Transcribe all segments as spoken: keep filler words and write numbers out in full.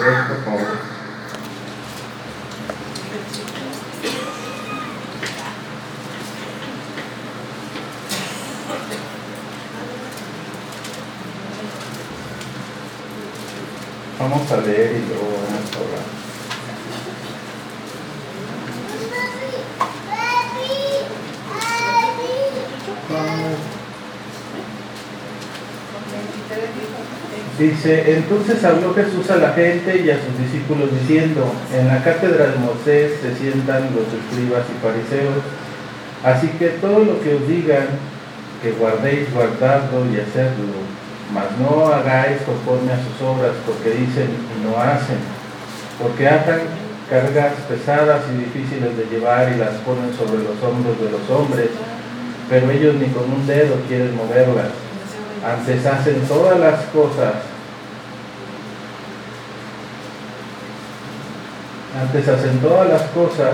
tres, por favor. Vamos a leer y luego vamos a orar. Dice, entonces habló Jesús a la gente y a sus discípulos diciendo, en la cátedra de Moisés se sientan los escribas y fariseos, así que todo lo que os digan, que guardéis, guardadlo y hacedlo, mas no hagáis conforme a sus obras, porque dicen y no hacen, porque atan cargas pesadas y difíciles de llevar y las ponen sobre los hombros de los hombres, pero ellos ni con un dedo quieren moverlas. Antes hacen todas las cosas, antes hacen todas las cosas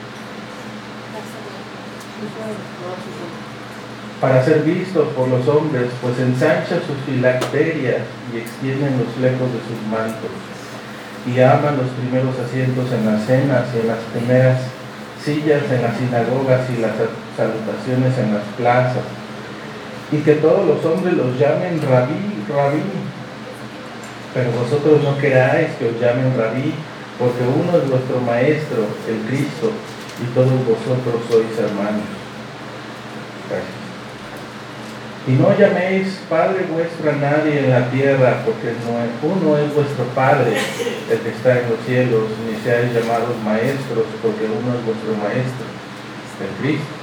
para ser vistos por los hombres, pues ensanchan sus filacterias y extienden los flecos de sus mantos, y aman los primeros asientos en las cenas y en las primeras sillas en las sinagogas y las salutaciones en las plazas, y que todos los hombres los llamen rabí, rabí. Pero vosotros no queráis que os llamen rabí, porque uno es vuestro maestro, el Cristo, y todos vosotros sois hermanos. Gracias. Y no llaméis Padre vuestro a nadie en la tierra, porque no es, uno es vuestro Padre, el que está en los cielos, ni seáis llamados maestros, porque uno es vuestro Maestro, el Cristo.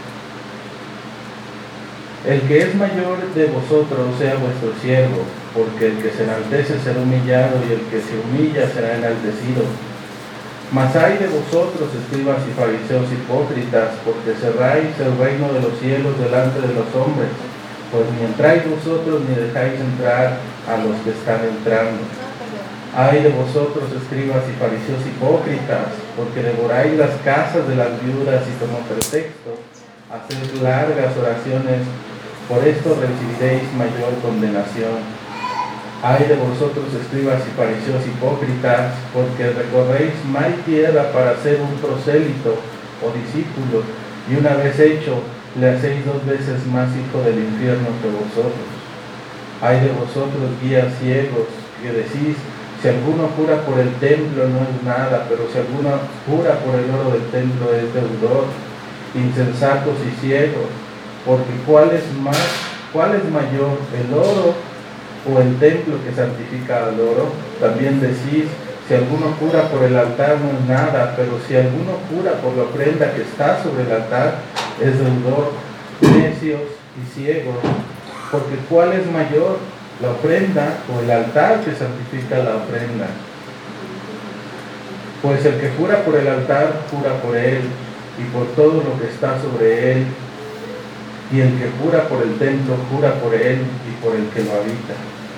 El que es mayor de vosotros sea vuestro siervo, porque el que se enaltece será humillado, y el que se humilla será enaltecido. Mas hay de vosotros, escribas y fariseos hipócritas, porque cerráis el reino de los cielos delante de los hombres, pues ni entráis vosotros ni dejáis entrar a los que están entrando. Ay de vosotros, escribas y fariseos hipócritas, porque devoráis las casas de las viudas y como pretexto hacéis largas oraciones, por esto recibiréis mayor condenación. Ay de vosotros, escribas y fariseos hipócritas, porque recorréis mar y tierra para ser un prosélito o discípulo, y una vez hecho, le hacéis dos veces más hijo del infierno que vosotros. Ay de vosotros, guías ciegos, que decís, si alguno jura por el templo no es nada, pero si alguno jura por el oro del templo es deudor. Insensatos y ciegos, porque ¿cuál es más, cuál es mayor, el oro o el templo que santifica al oro? También decís, si alguno jura por el altar no es nada, pero si alguno jura por la ofrenda que está sobre el altar, es deudor. Necios y ciegos, porque ¿cuál es mayor, la ofrenda o el altar que santifica la ofrenda? Pues el que jura por el altar, jura por él y por todo lo que está sobre él, y el que jura por el templo, jura por él y por el que lo habita.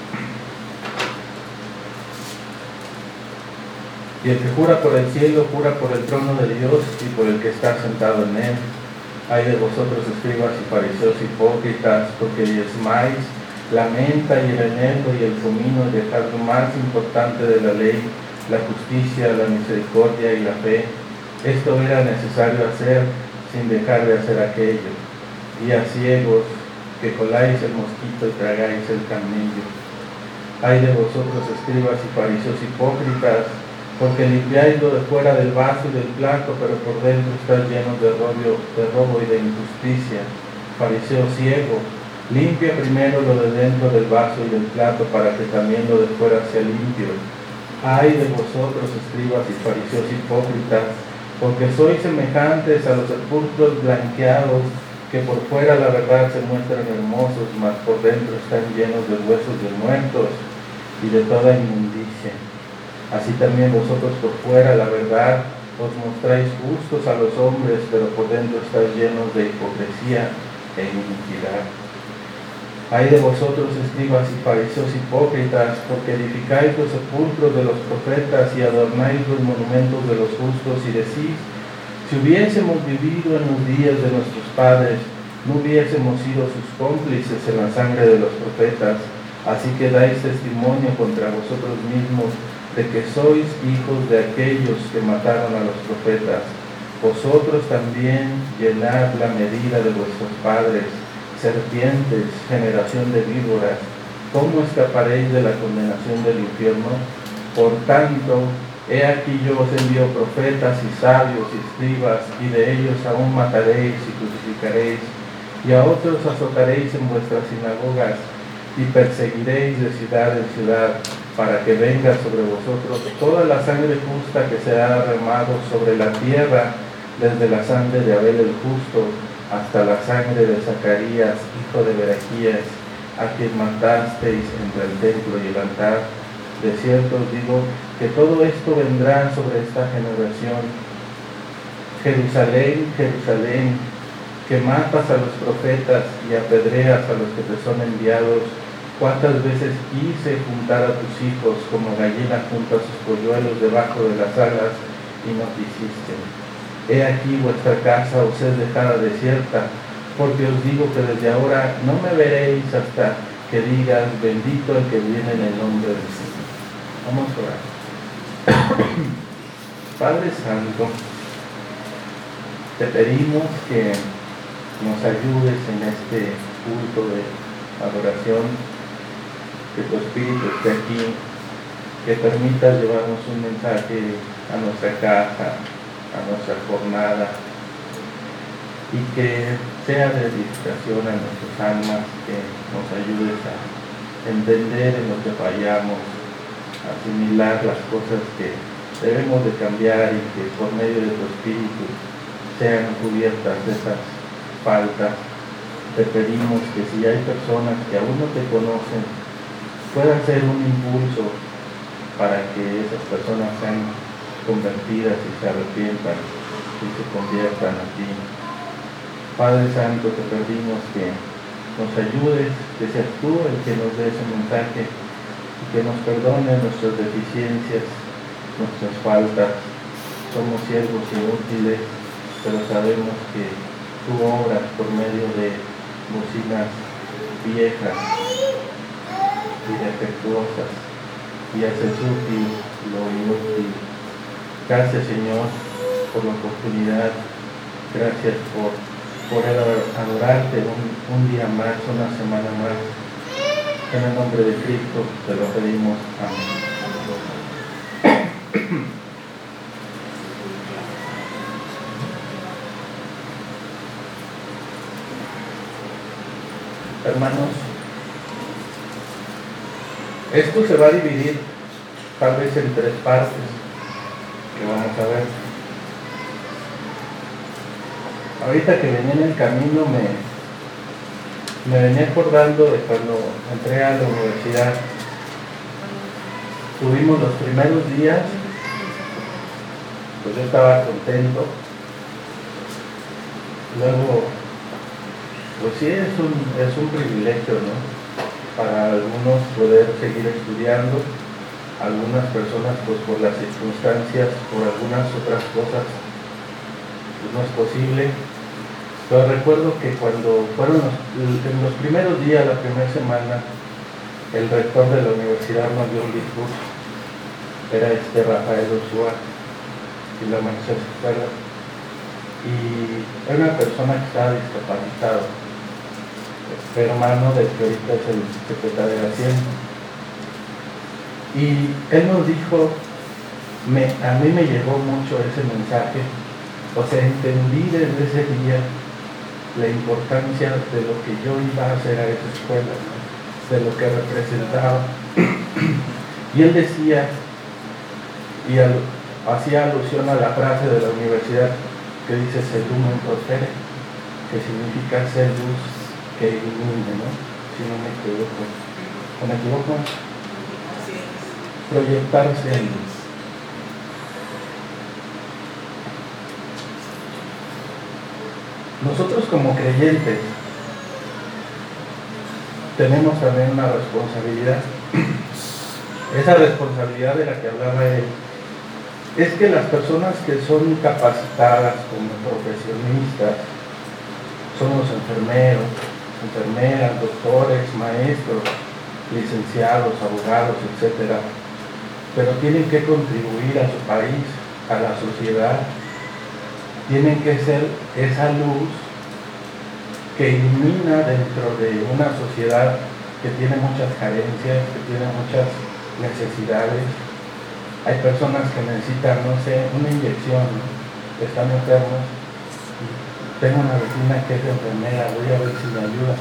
Y el que jura por el cielo, jura por el trono de Dios y por el que está sentado en él. Ay de vosotros, escribas y fariseos hipócritas, porque diezmáis la menta y el eneldo y el comino, y dejad lo más importante de la ley, la justicia, la misericordia y la fe. Esto era necesario hacer sin dejar de hacer aquello. Guías ciegos, que coláis el mosquito y tragáis el camello. Ay de vosotros, escribas y fariseos hipócritas, porque limpiáis lo de fuera del vaso y del plato, pero por dentro estáis llenos de robo, de robo y de injusticia. Fariseo ciego, limpia primero lo de dentro del vaso y del plato, para que también lo de fuera sea limpio. Ay de vosotros, escribas y fariseos hipócritas, porque sois semejantes a los sepulcros blanqueados, que por fuera la verdad se muestran hermosos, mas por dentro están llenos de huesos de muertos y de toda inmundicia. Así también vosotros por fuera la verdad os mostráis justos a los hombres, pero por dentro estáis llenos de hipocresía e iniquidad. Ay de vosotros, escribas y fariseos hipócritas, porque edificáis los sepulcros de los profetas y adornáis los monumentos de los justos, y decís, si hubiésemos vivido en los días de nuestros padres, no hubiésemos sido sus cómplices en la sangre de los profetas. Así que dais testimonio contra vosotros mismos, de que sois hijos de aquellos que mataron a los profetas. Vosotros también llenad la medida de vuestros padres, serpientes, generación de víboras. ¿Cómo escaparéis de la condenación del infierno? Por tanto, he aquí yo os envío profetas y sabios y escribas, y de ellos aún mataréis y crucificaréis, y a otros azotaréis en vuestras sinagogas, y perseguiréis de ciudad en ciudad, para que venga sobre vosotros toda la sangre justa que se ha derramado sobre la tierra, desde la sangre de Abel el justo, hasta la sangre de Zacarías, hijo de Berequías, a quien matasteis entre el templo y el altar. De cierto os digo que todo esto vendrá sobre esta generación. Jerusalén, Jerusalén, que matas a los profetas y apedreas a los que te son enviados, cuántas veces quise juntar a tus hijos como gallina junta sus polluelos debajo de las alas, y no quisiste. He aquí vuestra casa os es dejada desierta, porque os digo que desde ahora no me veréis hasta que digas, bendito el que viene en el nombre del Señor. Vamos a orar. Padre Santo, te pedimos que nos ayudes en este culto de adoración, que tu Espíritu esté aquí, que permitas llevarnos un mensaje a nuestra casa, a nuestra jornada, y que sea de edificación a nuestras almas, que nos ayudes a entender en lo que fallamos, a asimilar las cosas que debemos de cambiar, y que por medio de tu Espíritu sean cubiertas esas faltas. Te pedimos que si hay personas que aún no te conocen, pueda ser un impulso para que esas personas sean convertidas y se arrepientan y se conviertan a ti. Padre Santo, te pedimos que nos ayudes, que seas tú el que nos dé ese mensaje, y que nos perdone nuestras deficiencias, nuestras faltas. Somos siervos inútiles, pero sabemos que tú obras por medio de bocinas viejas y defectuosas, y haces útil lo inútil. Gracias, Señor, por la oportunidad. Gracias por poder adorarte un, un día más, una semana más. En el nombre de Cristo te lo pedimos. Amén. Hermanos, esto se va a dividir tal vez en tres partes que vamos a ver. Ahorita que venía en el camino me, me venía acordando de cuando entré a la universidad. Tuvimos los primeros días, pues yo estaba contento. Luego, pues sí, es un, es un privilegio, ¿no? Para algunos poder seguir estudiando, algunas personas pues por las circunstancias, por algunas otras cosas, pues no es posible. Pero recuerdo que cuando fueron los, en los primeros días, la primera semana, el rector de la universidad nos dio un discurso. Era este Rafael Ursúa, y la maestra se acuerda. Y era una persona que estaba discapacitado, hermano del que ahorita es el secretario de Hacienda. Y él nos dijo, me, a mí me llegó mucho ese mensaje, o sea, entendí desde ese día la importancia de lo que yo iba a hacer a esa escuela, ¿no? De lo que representaba. Y él decía, y al, hacía alusión a la frase de la universidad que dice Sedum Prospere, que significa ser luz que ilumine, ¿no? Si no me equivoco. ¿O me equivoco? Proyectarse en luz. Nosotros como creyentes tenemos también una responsabilidad. Esa responsabilidad de la que hablaba él es que las personas que son capacitadas como profesionistas son los enfermeros, enfermeras, doctores, maestros, licenciados, abogados, etcétera. pero tienen que contribuir a su país, a la sociedad. Tienen que ser esa luz que ilumina dentro de una sociedad que tiene muchas carencias, que tiene muchas necesidades. Hay personas que necesitan, no sé, una inyección, ¿no? Están enfermos. Tengo una vecina que es enfermera, voy a ver si me ayuda.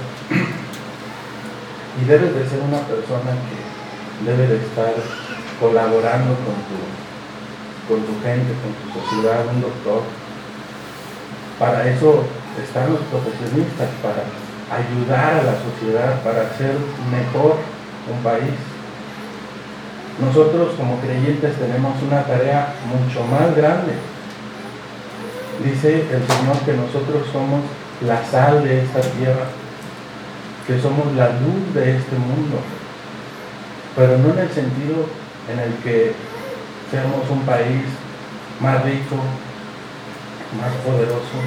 Y debes de ser una persona que debe de estar colaborando con tu, con tu gente, con tu sociedad, un doctor. Para eso están los profesionistas, para ayudar a la sociedad, para hacer mejor un país. Nosotros como creyentes tenemos una tarea mucho más grande. Dice el Señor que nosotros somos la sal de esta tierra, que somos la luz de este mundo, pero no en el sentido en el que seamos un país más rico, más poderoso.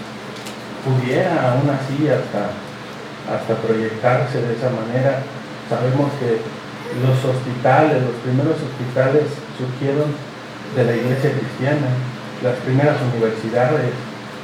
Pudiera aún así hasta, hasta proyectarse de esa manera. Sabemos que los hospitales, los primeros hospitales surgieron de la iglesia cristiana, las primeras universidades,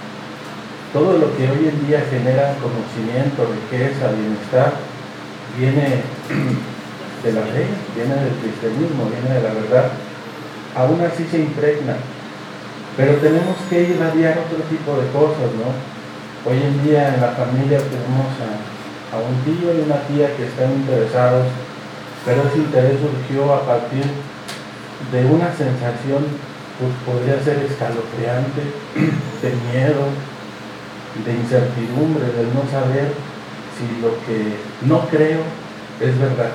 todo lo que hoy en día genera conocimiento, riqueza, bienestar, viene de la fe, viene del cristianismo, viene de la verdad. Aún así se impregna, pero tenemos que irradiar otro tipo de cosas, ¿no? Hoy en día en la familia tenemos a, a un tío y una tía que están interesados, pero ese interés surgió a partir de una sensación, pues podría ser escalofriante, de miedo, de incertidumbre, del no saber si lo que no creo es verdad.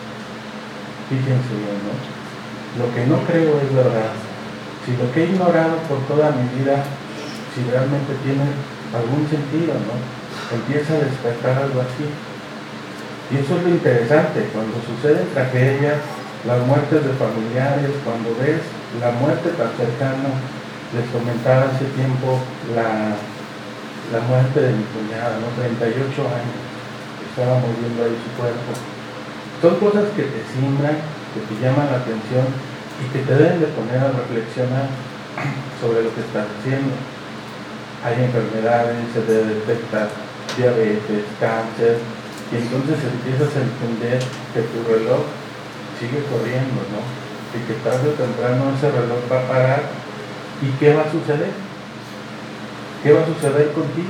Fíjense bien, ¿no? Lo que no creo es verdad. Si lo que he ignorado por toda mi vida, si realmente tiene algún sentido, ¿no? Empieza a despertar algo así. Y eso es lo interesante, cuando suceden tragedias, las muertes de familiares, cuando ves la muerte tan cercana. Les comentaba hace tiempo la, la muerte de mi cuñada, ¿no? treinta y ocho años, estaba muriendo ahí su cuerpo. Son cosas que te simbran, que te llaman la atención y que te deben de poner a reflexionar sobre lo que estás haciendo. Hay enfermedades, se debe detectar diabetes, cáncer, y entonces empiezas a entender que tu reloj sigue corriendo, ¿no? Y que tarde o temprano ese reloj va a parar. ¿Y qué va a suceder? ¿Qué va a suceder contigo?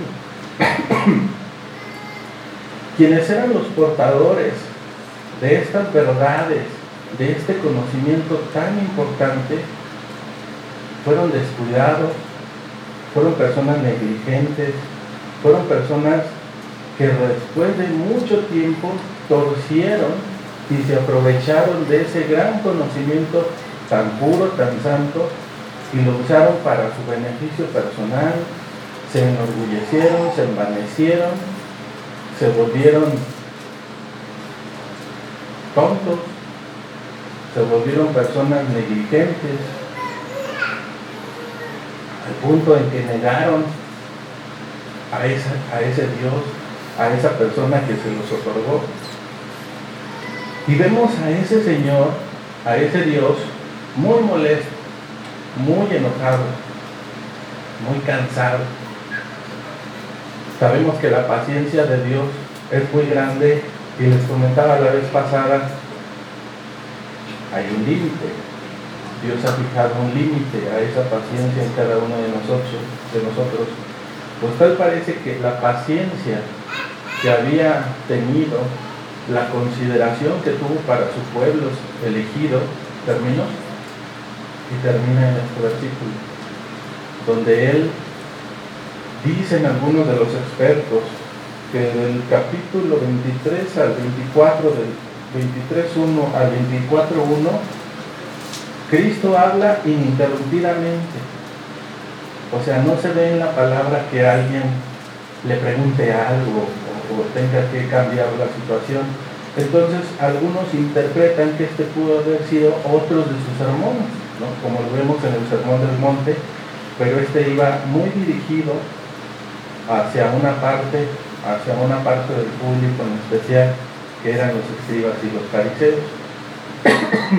Quienes eran los portadores de estas verdades, de este conocimiento tan importante, fueron descuidados, fueron personas negligentes, fueron personas que después de mucho tiempo torcieron y se aprovecharon de ese gran conocimiento tan puro, tan santo, y lo usaron para su beneficio personal, se enorgullecieron, se envanecieron, se volvieron tontos, se volvieron personas negligentes, al punto en que negaron a, esa, a ese Dios, a esa persona que se los otorgó. Y vemos a ese Señor, a ese Dios, muy molesto, muy enojado, muy cansado. Sabemos que la paciencia de Dios es muy grande y les comentaba la vez pasada, hay un límite. Dios ha fijado un límite a esa paciencia en cada uno de nosotros, de nosotros. Pues tal parece que la paciencia que había tenido, la consideración que tuvo para su pueblo elegido, terminó. Y termina en este versículo, donde él, dicen algunos de los expertos, que del capítulo veintitrés al veinticuatro, del veintitrés uno al veinticuatro uno, Cristo habla ininterrumpidamente. O sea, no se ve en la palabra que alguien le pregunte algo o, o tenga que cambiar la situación. Entonces, algunos interpretan que este pudo haber sido otros de sus sermones, ¿no? Como lo vemos en el Sermón del Monte, pero este iba muy dirigido hacia una parte, hacia una parte del público en especial, que eran los escribas y los fariseos.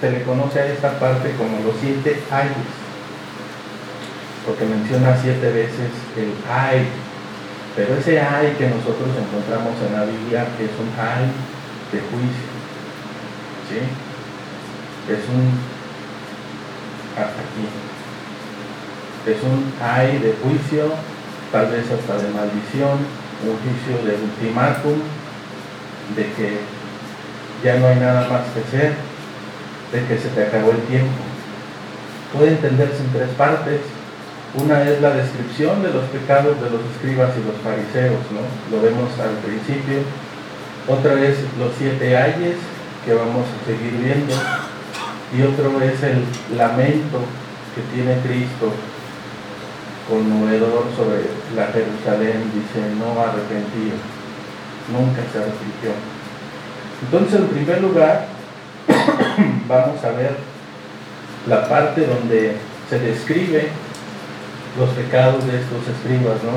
se le conoce a esta parte como los siete ayes, porque menciona siete veces el ay, pero ese ay que nosotros encontramos en la Biblia es un ay de juicio, ¿sí? Es un, hasta aquí, es un ay de juicio, tal vez hasta de maldición, un juicio de ultimátum, de que ya no hay nada más que hacer, de que se te acabó el tiempo. Puede entenderse en tres partes. Una es la descripción de los pecados de los escribas y los fariseos, ¿no? Lo vemos al principio. Otra es los siete ayes, que vamos a seguir viendo. Y otro es el lamento que tiene Cristo conmovedor sobre la Jerusalén, dice, no arrepentido, nunca se arrepintió. Entonces, en primer lugar, vamos a ver la parte donde se describe los pecados de estos escribas, ¿no?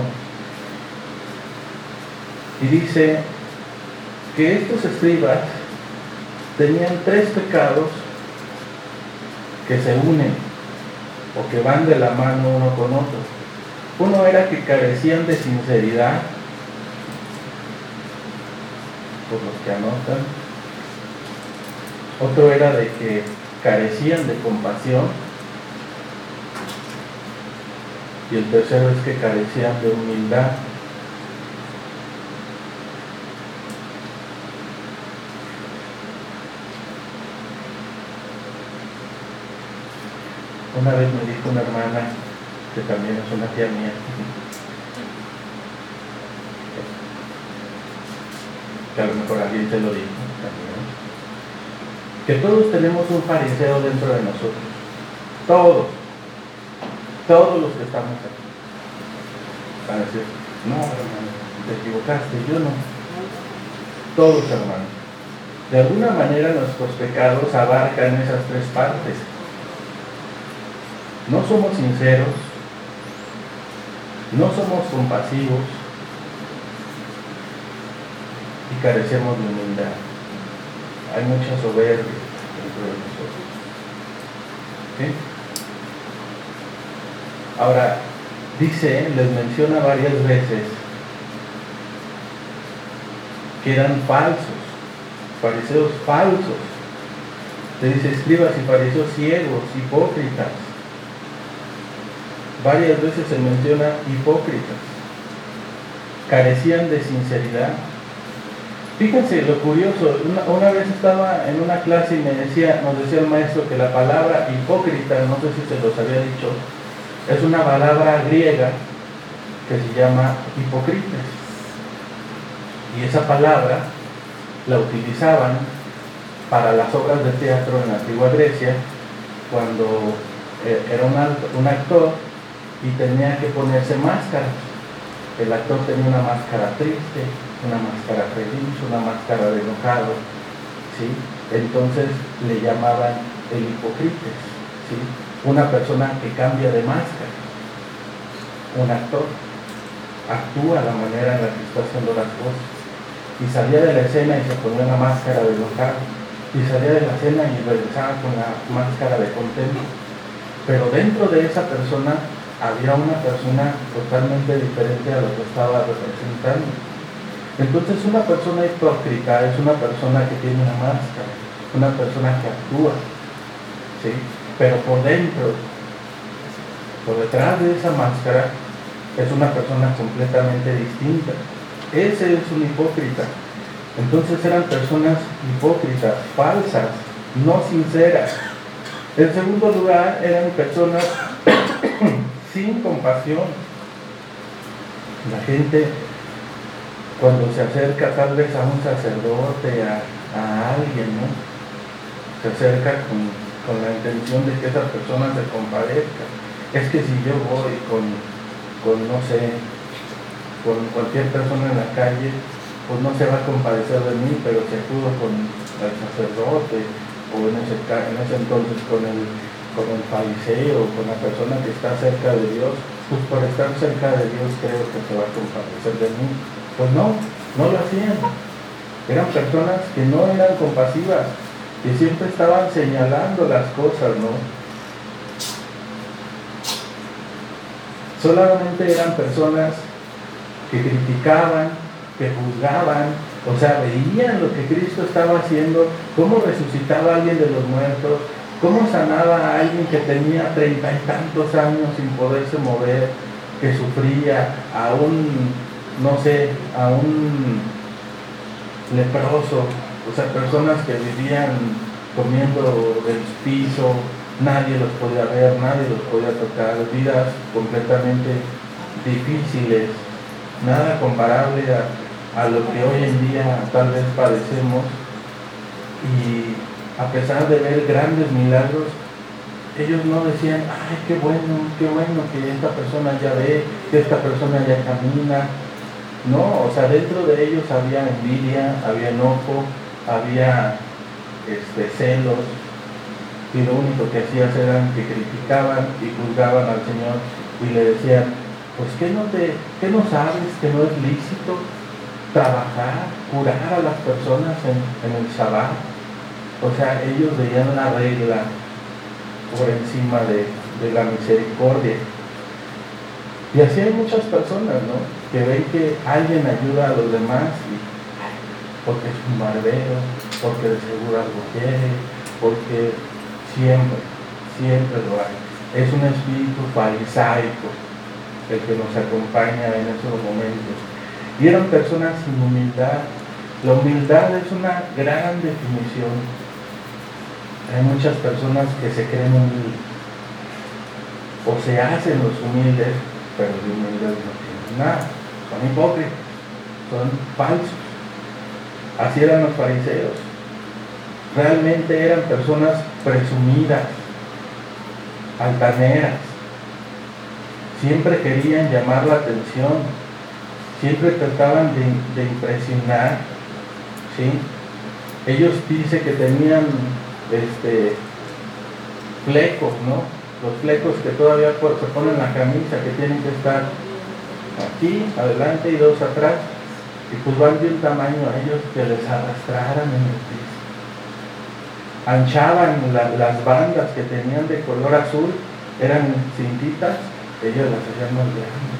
Y dice que estos escribas tenían tres pecados que se unen o que van de la mano uno con otro. Uno era que carecían de sinceridad, por los que anotan. Otro era de que carecían de compasión. Y el tercero es que carecían de humildad. Una vez me dijo una hermana, que también es una tía mía, que a lo mejor alguien te lo dijo también, que todos tenemos un fariseo dentro de nosotros. Todos. Todos los que estamos aquí. Van a decir, no, hermano, te equivocaste, yo no. Todos, hermanos. De alguna manera nuestros pecados abarcan esas tres partes. No somos sinceros, no somos compasivos y carecemos de humildad. Hay mucha soberbia dentro de nosotros. ¿Sí? Ahora, dice, les menciona varias veces que eran falsos, fariseos falsos. Le dice, escribas y fariseos ciegos, hipócritas. Varias veces se menciona hipócritas. Carecían de sinceridad. Fíjense lo curioso, una, una vez estaba en una clase y me decía, nos decía el maestro que la palabra hipócrita, no sé si se los había dicho, es una palabra griega que se llama hipócrites. Y esa palabra la utilizaban para las obras de teatro en la antigua Grecia, cuando era un, alto, un actor y tenía que ponerse máscaras. El actor tenía una máscara triste, una máscara feliz, una máscara de enojado, ¿sí? Entonces le llamaban el hipócrites, ¿sí? Una persona que cambia de máscara. Un actor actúa la manera en la que está haciendo las cosas. Y salía de la escena y se ponía una máscara de enojado. Y salía de la escena y regresaba con la máscara de contento. Pero dentro de esa persona había una persona totalmente diferente a lo que estaba representando. Entonces una persona hipócrita es una persona que tiene una máscara, una persona que actúa, ¿sí? Pero por dentro, por detrás de esa máscara, es una persona completamente distinta. Ese es un hipócrita. Entonces eran personas hipócritas, falsas, no sinceras. En segundo lugar, eran personas sin compasión. La gente, cuando se acerca tal vez a un sacerdote, a, a alguien, ¿no? Se acerca con, con la intención de que esa persona se compadezca. Es que si yo voy con, con, no sé, con cualquier persona en la calle, pues no se va a compadecer de mí, pero si acudo con el sacerdote, o en ese, en ese entonces con el, con el fariseo, con la persona que está cerca de Dios, pues por estar cerca de Dios creo que se va a compadecer de mí. Pues no, no lo hacían. Eran personas que no eran compasivas, y siempre estaban señalando las cosas, ¿no? Solamente eran personas que criticaban, que juzgaban, o sea, veían lo que Cristo estaba haciendo, cómo resucitaba a alguien de los muertos, cómo sanaba a alguien que tenía treinta y tantos años sin poderse mover, que sufría, a un, no sé, a un leproso, o sea, personas que vivían comiendo del piso, nadie los podía ver, nadie los podía tocar, vidas completamente difíciles, nada comparable a, a lo que hoy en día tal vez padecemos. Y a pesar de ver grandes milagros, ellos no decían, ay, qué bueno, qué bueno que esta persona ya ve, que esta persona ya camina. No, o sea, dentro de ellos había envidia, había enojo, había este, celos, y lo único que hacían era que criticaban y juzgaban al Señor y le decían, pues ¿qué no, te, qué no sabes que no es lícito trabajar, curar a las personas en, en el Shabbat? O sea, ellos veían la regla por encima de, de la misericordia. Y así hay muchas personas, ¿no?, que ven que alguien ayuda a los demás y porque es un barbero, porque de seguro algo quiere, porque siempre, siempre lo hay. Es un espíritu farisaico el que nos acompaña en esos momentos. Y eran personas sin humildad. La humildad es una gran definición. Hay muchas personas que se creen humildes o se hacen los humildes, pero de humildad no tienen nada. Son hipócritas, son falsos. Así eran los fariseos. Realmente eran personas presumidas, altaneras. Siempre querían llamar la atención, siempre trataban de, de impresionar, ¿sí? Ellos dicen que tenían este, flecos, ¿no? Los flecos que todavía se ponen en la camisa, que tienen que estar aquí, adelante y dos atrás, y pues van de un tamaño a ellos que les arrastraran en el piso. Anchaban la, las bandas que tenían de color azul, eran cintitas, ellos las hacían más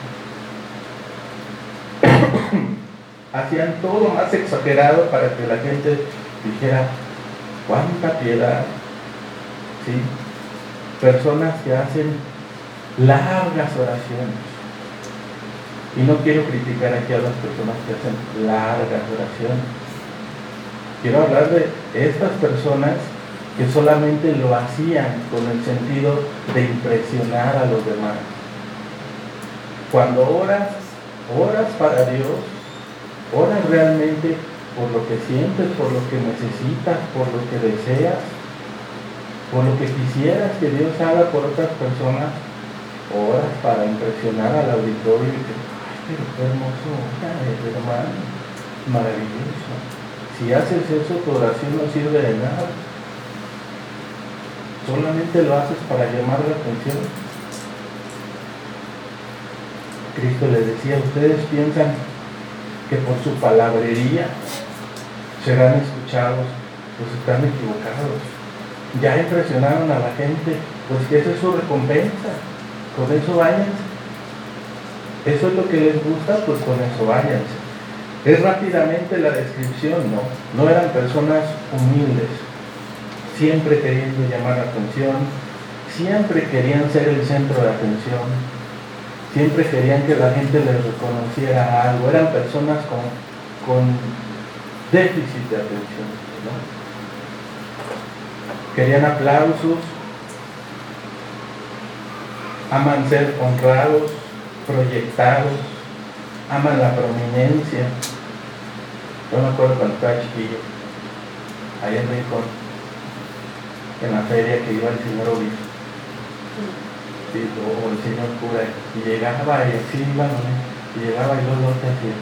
grandes. Hacían todo más exagerado para que la gente dijera, cuánta piedad, ¿sí? Personas que hacen largas oraciones. Y no quiero criticar aquí a las personas que hacen largas oraciones. Quiero hablar de estas personas que solamente lo hacían con el sentido de impresionar a los demás. Cuando oras, oras para Dios, oras realmente por lo que sientes, por lo que necesitas, por lo que deseas, por lo que quisieras que Dios haga por otras personas, oras para impresionar al auditorio y que, ay, pero qué hermoso, ay, hermano, maravilloso. Si haces eso, tu oración no sirve de nada. Solamente lo haces para llamar la atención. Cristo les decía, ustedes piensan que por su palabrería serán escuchados, pues están equivocados. Ya impresionaron a la gente, pues que esa es su recompensa, con eso váyanse. Eso es lo que les gusta, pues con eso váyanse. Es rápidamente la descripción, ¿no? No eran personas humildes, siempre queriendo llamar la atención, siempre querían ser el centro de atención, siempre querían que la gente les reconociera algo, eran personas con, con déficit de atención, ¿no? Querían aplausos, aman ser honrados, proyectados, aman la prominencia. Yo me acuerdo cuando estaba chiquillo, ahí en Rincón, en la feria que iba el señor obispo, sí, o el señor cura, y llegaba y así iba, ¿no? Y llegaba y luego te hacía.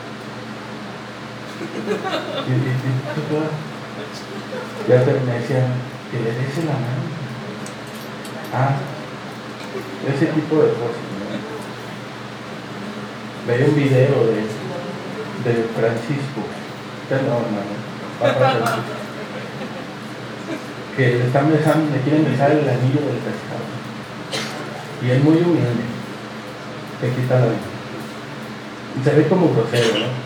Y, y, y tú, ya te, me decían que le des la mano. Ah, ese tipo de cosas, ¿no? Veía un video de, de Francisco, perdón, hermano, Papa Francisco. que le están besando, le quieren besar el anillo del pescado. Y es muy humilde, se quita la vida. Y se ve como grosero, ¿no?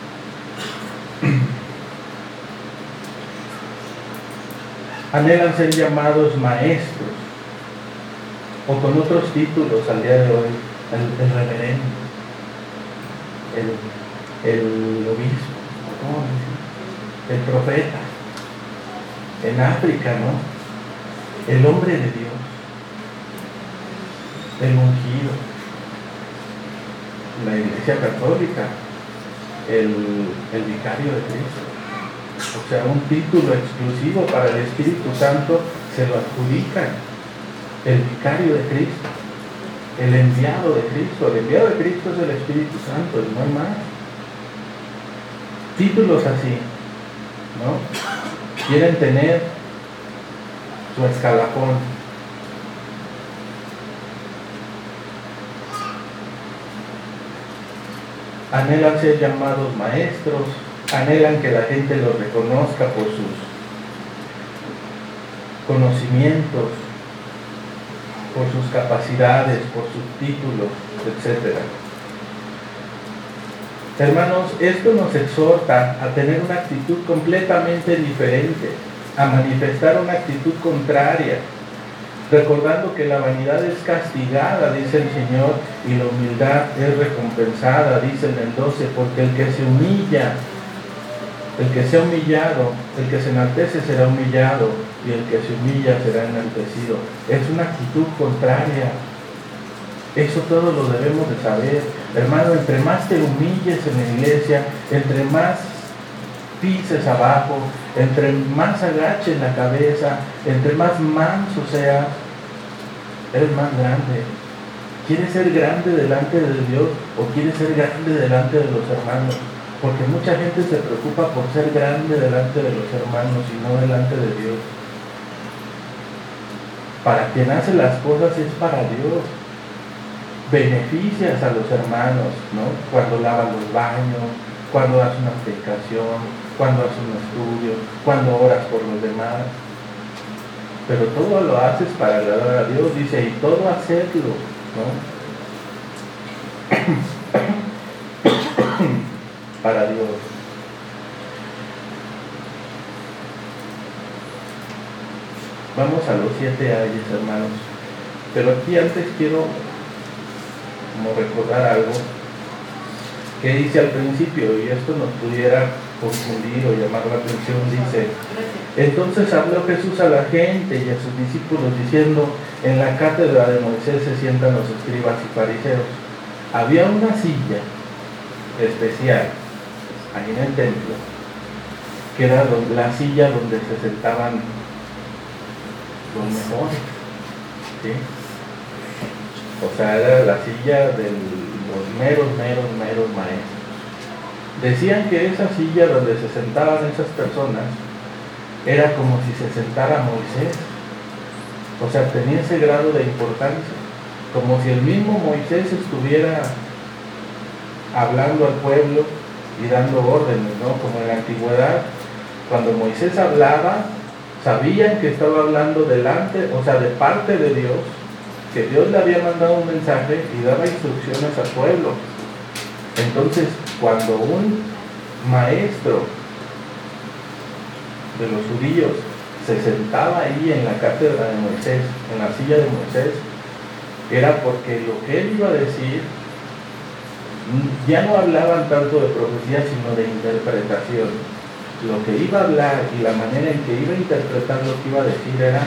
Anhelan ser llamados maestros, o con otros títulos al día de hoy, el, el reverendo, el, el obispo, ¿cómo decir? El profeta. En África, ¿no? El hombre de Dios, el ungido, la Iglesia Católica, el, el vicario de Cristo. O sea, un título exclusivo para el Espíritu Santo se lo adjudican. El vicario de Cristo, el enviado de Cristo. El enviado de Cristo es el Espíritu Santo, no hay más. Títulos así, ¿no? Quieren tener su escalafón. Anhelan ser llamados maestros, anhelan que la gente los reconozca por sus conocimientos, por sus capacidades, por sus títulos, etcétera. Hermanos, esto nos exhorta a tener una actitud completamente diferente, a manifestar una actitud contraria, recordando que la vanidad es castigada, dice el Señor, y la humildad es recompensada, dice en el doce, porque el que se humilla, el que sea humillado, el que se enaltece será humillado, y el que se humilla será enaltecido. Es una actitud contraria. Eso todo lo debemos de saber. Hermano, entre más te humilles en la iglesia, entre más pises abajo, entre más agaches la cabeza, entre más manso seas, eres más grande. ¿Quieres ser grande delante de Dios o quieres ser grande delante de los hermanos? Porque mucha gente se preocupa por ser grande delante de los hermanos y no delante de Dios. Para quien hace las cosas es para Dios. Beneficias a los hermanos, ¿no? Cuando lavas los baños, cuando das una predicación, cuando haces un estudio, cuando oras por los demás. Pero todo lo haces para agradar a Dios, dice, y todo hacerlo, ¿no? Para Dios. Vamos a los siete ayes, hermanos. Pero aquí antes quiero como recordar algo que dice al principio, y esto nos pudiera confundir o llamar la atención. Dice: entonces habló Jesús a la gente y a sus discípulos diciendo: en la cátedra de Moisés se sientan los escribas y fariseos. Había una silla especial ahí en el templo, que era la silla donde se sentaban los mejores, ¿sí? O sea, era la silla de los meros, meros, meros maestros. Decían que esa silla donde se sentaban esas personas era como si se sentara Moisés. O sea, tenía ese grado de importancia, como si el mismo Moisés estuviera hablando al pueblo y dando órdenes, ¿no? Como en la antigüedad, cuando Moisés hablaba, sabían que estaba hablando delante, o sea, de parte de Dios, que Dios le había mandado un mensaje y daba instrucciones al pueblo. Entonces, cuando un maestro de los judíos se sentaba ahí en la cátedra de Moisés, en la silla de Moisés, era porque lo que él iba a decir ya no hablaban tanto de profecía, sino de interpretación. Lo que iba a hablar y la manera en que iba a interpretar lo que iba a decir era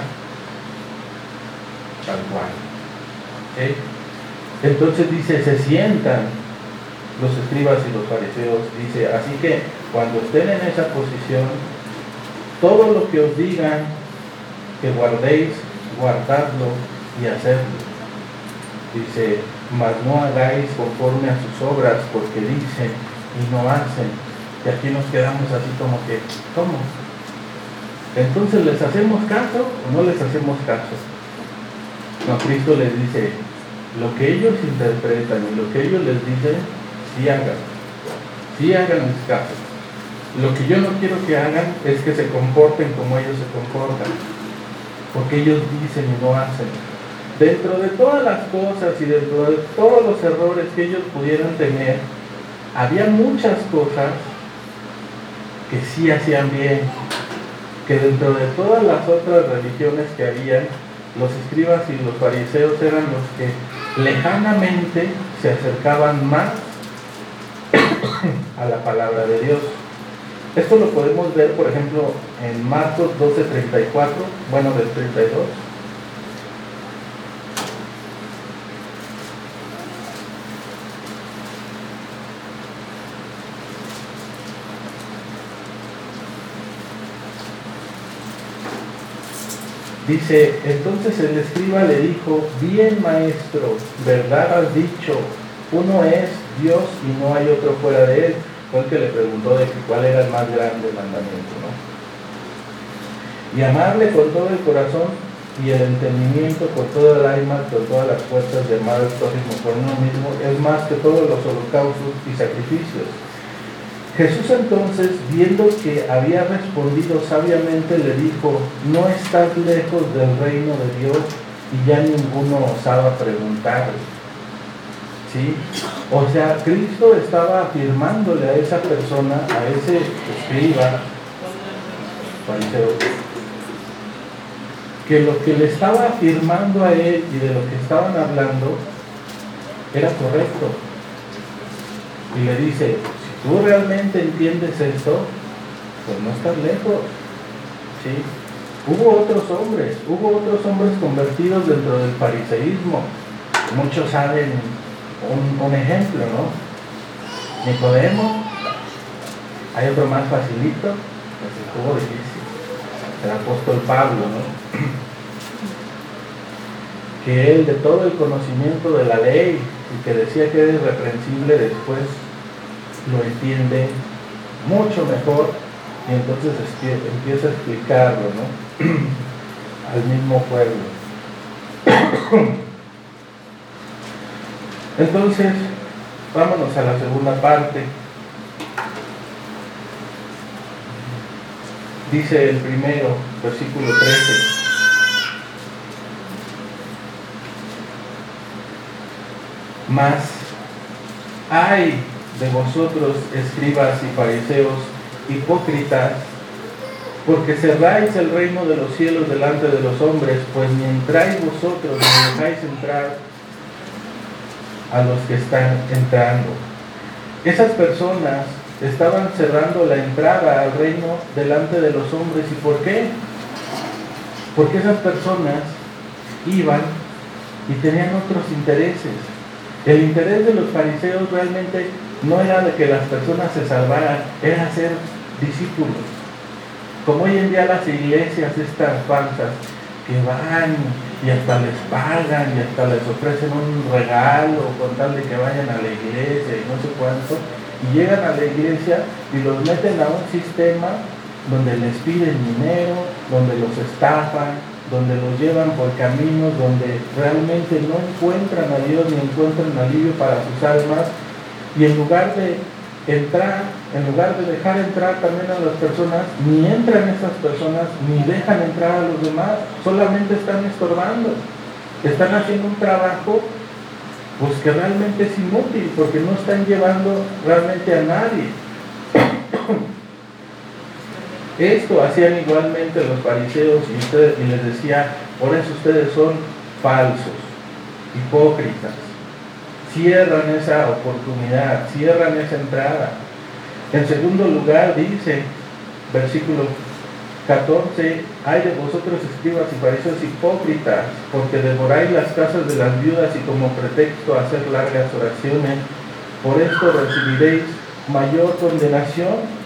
tal cual. ¿Sí? Entonces dice, se sientan los escribas y los fariseos, dice, así que cuando estén en esa posición, todo lo que os digan que guardéis, guardadlo y hacedlo. Dice, mas no hagáis conforme a sus obras, porque dicen y no hacen. Y aquí nos quedamos así como que, ¿cómo? Entonces, ¿les hacemos caso o no les hacemos caso? No, Cristo les dice, lo que ellos interpretan y lo que ellos les dicen, sí hagan, sí hagan caso. Lo que yo no quiero que hagan es que se comporten como ellos se comportan. porque ellos dicen y no hacen. Dentro de todas las cosas y dentro de todos los errores que ellos pudieran tener, había muchas cosas que sí hacían bien, que dentro de todas las otras religiones que había, los escribas y los fariseos eran los que lejanamente se acercaban más a la palabra de Dios. Esto lo podemos ver, por ejemplo, en Marcos doce treinta y cuatro, bueno, del treinta y dos. Dice, entonces el escriba le dijo, bien maestro, verdad has dicho, uno es Dios y no hay otro fuera de él. Fue el que le preguntó de que cuál era el más grande mandamiento, ¿no? Y amarle con todo el corazón y el entendimiento, con toda el alma, con todas las fuerzas, de amar al prójimo por uno mismo, es más que todos los holocaustos y sacrificios. Jesús entonces, viendo que había respondido sabiamente, le dijo, no estás lejos del reino de Dios, y ya ninguno osaba preguntarle. ¿Sí? O sea, Cristo estaba afirmándole a esa persona, a ese escriba, fariseo, que lo que le estaba afirmando a él y de lo que estaban hablando era correcto. Y le dice, si tú realmente entiendes esto, pues no estás lejos. ¿Sí? Hubo otros hombres, hubo otros hombres convertidos dentro del fariseísmo. Muchos saben un, un ejemplo, ¿no? Nicodemo, hay otro más facilito, pues estuvo difícil, el apóstol Pablo, ¿no? Que él, de todo el conocimiento de la ley y que decía que era irreprensible, después lo entiende mucho mejor y entonces empieza a explicarlo, ¿no? Al mismo pueblo. Entonces, vámonos a la segunda parte. Dice el primero, versículo trece. Mas ay de vosotros, escribas y fariseos, hipócritas, porque cerráis el reino de los cielos delante de los hombres, pues ni entráis vosotros, ni dejáis entrar a los que están entrando. Esas personas estaban cerrando la entrada al reino delante de los hombres. ¿Y por qué? Porque esas personas iban y tenían otros intereses. El interés de los fariseos realmente no era de que las personas se salvaran, era ser discípulos. Como hoy en día las iglesias estas falsas que van y hasta les pagan y hasta les ofrecen un regalo con tal de que vayan a la iglesia y no sé cuánto, y llegan a la iglesia y los meten a un sistema donde les piden dinero, donde los estafan, donde los llevan por caminos donde realmente no encuentran a Dios ni encuentran alivio para sus almas, y en lugar de entrar, en lugar de dejar entrar también a las personas, ni entran esas personas, ni dejan entrar a los demás, solamente están estorbando, están haciendo un trabajo pues que realmente es inútil, porque no están llevando realmente a nadie. Esto hacían igualmente los fariseos y, ustedes, y les decía, por eso ustedes son falsos, hipócritas, cierran esa oportunidad, cierran esa entrada. En segundo lugar dice, versículo catorce, ay de vosotros, escribas y fariseos hipócritas, porque devoráis las casas de las viudas y como pretexto hacer largas oraciones, por esto recibiréis mayor condenación.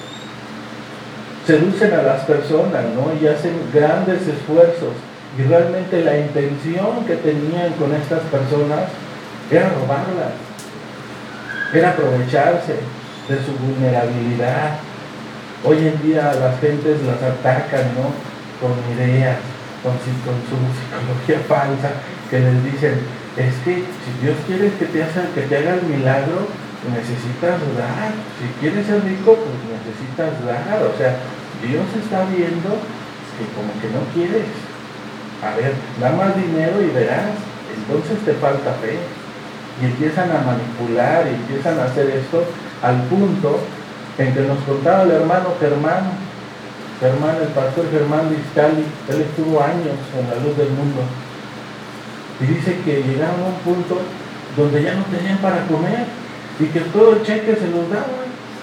Seducen a las personas, ¿no? Y hacen grandes esfuerzos, y realmente la intención que tenían con estas personas era robarlas, era aprovecharse de su vulnerabilidad. Hoy en día las gentes las atacan, ¿no? Con ideas, con, con su psicología falsa, que les dicen, es que si Dios quiere que te, haga, que te haga el milagro, necesitas dar. Si quieres ser rico, pues necesitas dar. O sea, Dios está viendo que como que no quieres. A ver, da más dinero y verás, entonces te falta fe. Y empiezan a manipular y empiezan a hacer esto al punto en que nos contaba el hermano Germán, Germán, el pastor Germán Listali, él estuvo años en la luz del mundo. Y dice que llegaron a un punto donde ya no tenían para comer y que todo el cheque se los daban.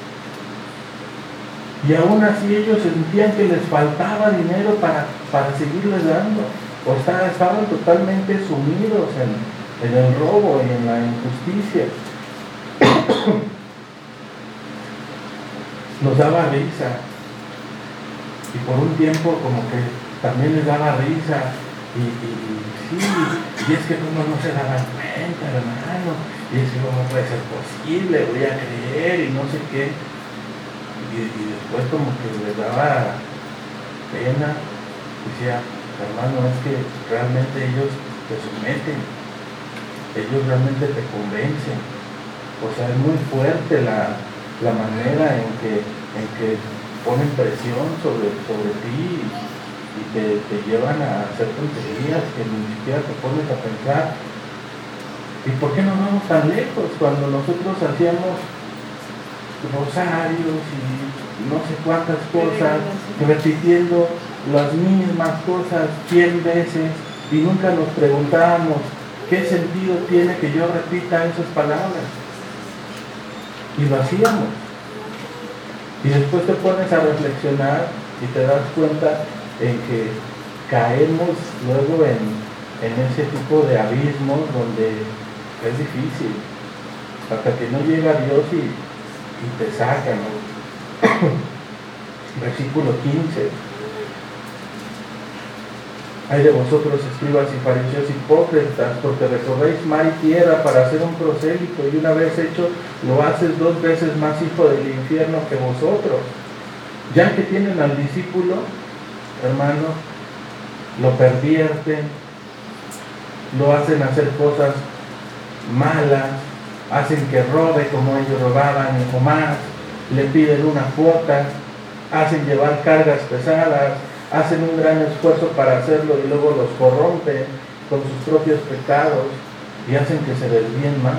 Y aún así ellos sentían que les faltaba dinero para, para seguirles dando. O sea, estaban totalmente sumidos en, en el robo y en la injusticia. Nos daba risa. Y por un tiempo como que también les daba risa. Y, y, y sí, y es que como no se daban cuenta, hermano. Y es que cómo puede ser posible, voy a creer y no sé qué. Y, y después como que les daba pena. Decía, hermano, es que realmente ellos te someten, ellos realmente te convencen. O sea, es muy fuerte la, la manera en que, en que ponen presión sobre, sobre ti y te, te llevan a hacer tonterías que ni siquiera te pones a pensar. ¿Y por qué no vamos tan lejos? Cuando nosotros hacíamos rosarios y no sé cuántas cosas, repitiendo las mismas cosas cien veces y nunca nos preguntábamos qué sentido tiene que yo repita esas palabras. Y lo hacíamos. Y después te pones a reflexionar y te das cuenta en que caemos luego en, en ese tipo de abismos donde es difícil, hasta que no llega Dios y, y te saca, ¿no? Versículo quince. Ay de vosotros, escribas y fariseos hipócritas, porque recorréis mar y tierra para hacer un prosélito, y una vez hecho, lo haces dos veces más hijo del infierno que vosotros. Ya que tienen al discípulo, hermano, lo pervierten, lo hacen hacer cosas malas, hacen que robe como ellos robaban y más, le piden una cuota, hacen llevar cargas pesadas, hacen un gran esfuerzo para hacerlo y luego los corrompen con sus propios pecados y hacen que se desvíen más.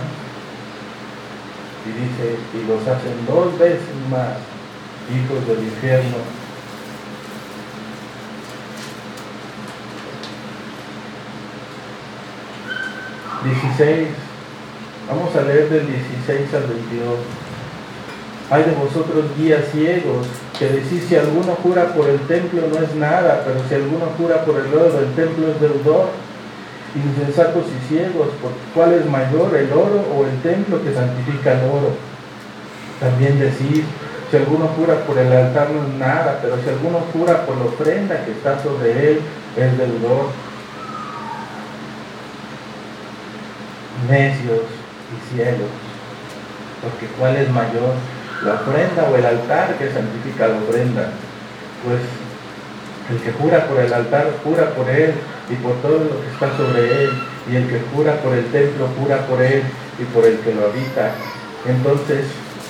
Y dice, y los hacen dos veces más hijos del infierno. dieciséis. Vamos a leer del dieciséis al veintidós. Ay de vosotros, guías ciegos, que decís, si alguno jura por el templo no es nada, pero si alguno jura por el oro del templo es deudor. Insensatos y ciegos, porque ¿cuál es mayor, el oro o el templo que santifica el oro? También decís, si alguno jura por el altar no es nada, pero si alguno jura por la ofrenda que está sobre él, es deudor. Necios y ciegos, porque ¿cuál es mayor, la ofrenda o el altar que santifica la ofrenda? Pues el que jura por el altar jura por él y por todo lo que está sobre él, y el que jura por el templo jura por él y por el que lo habita. Entonces,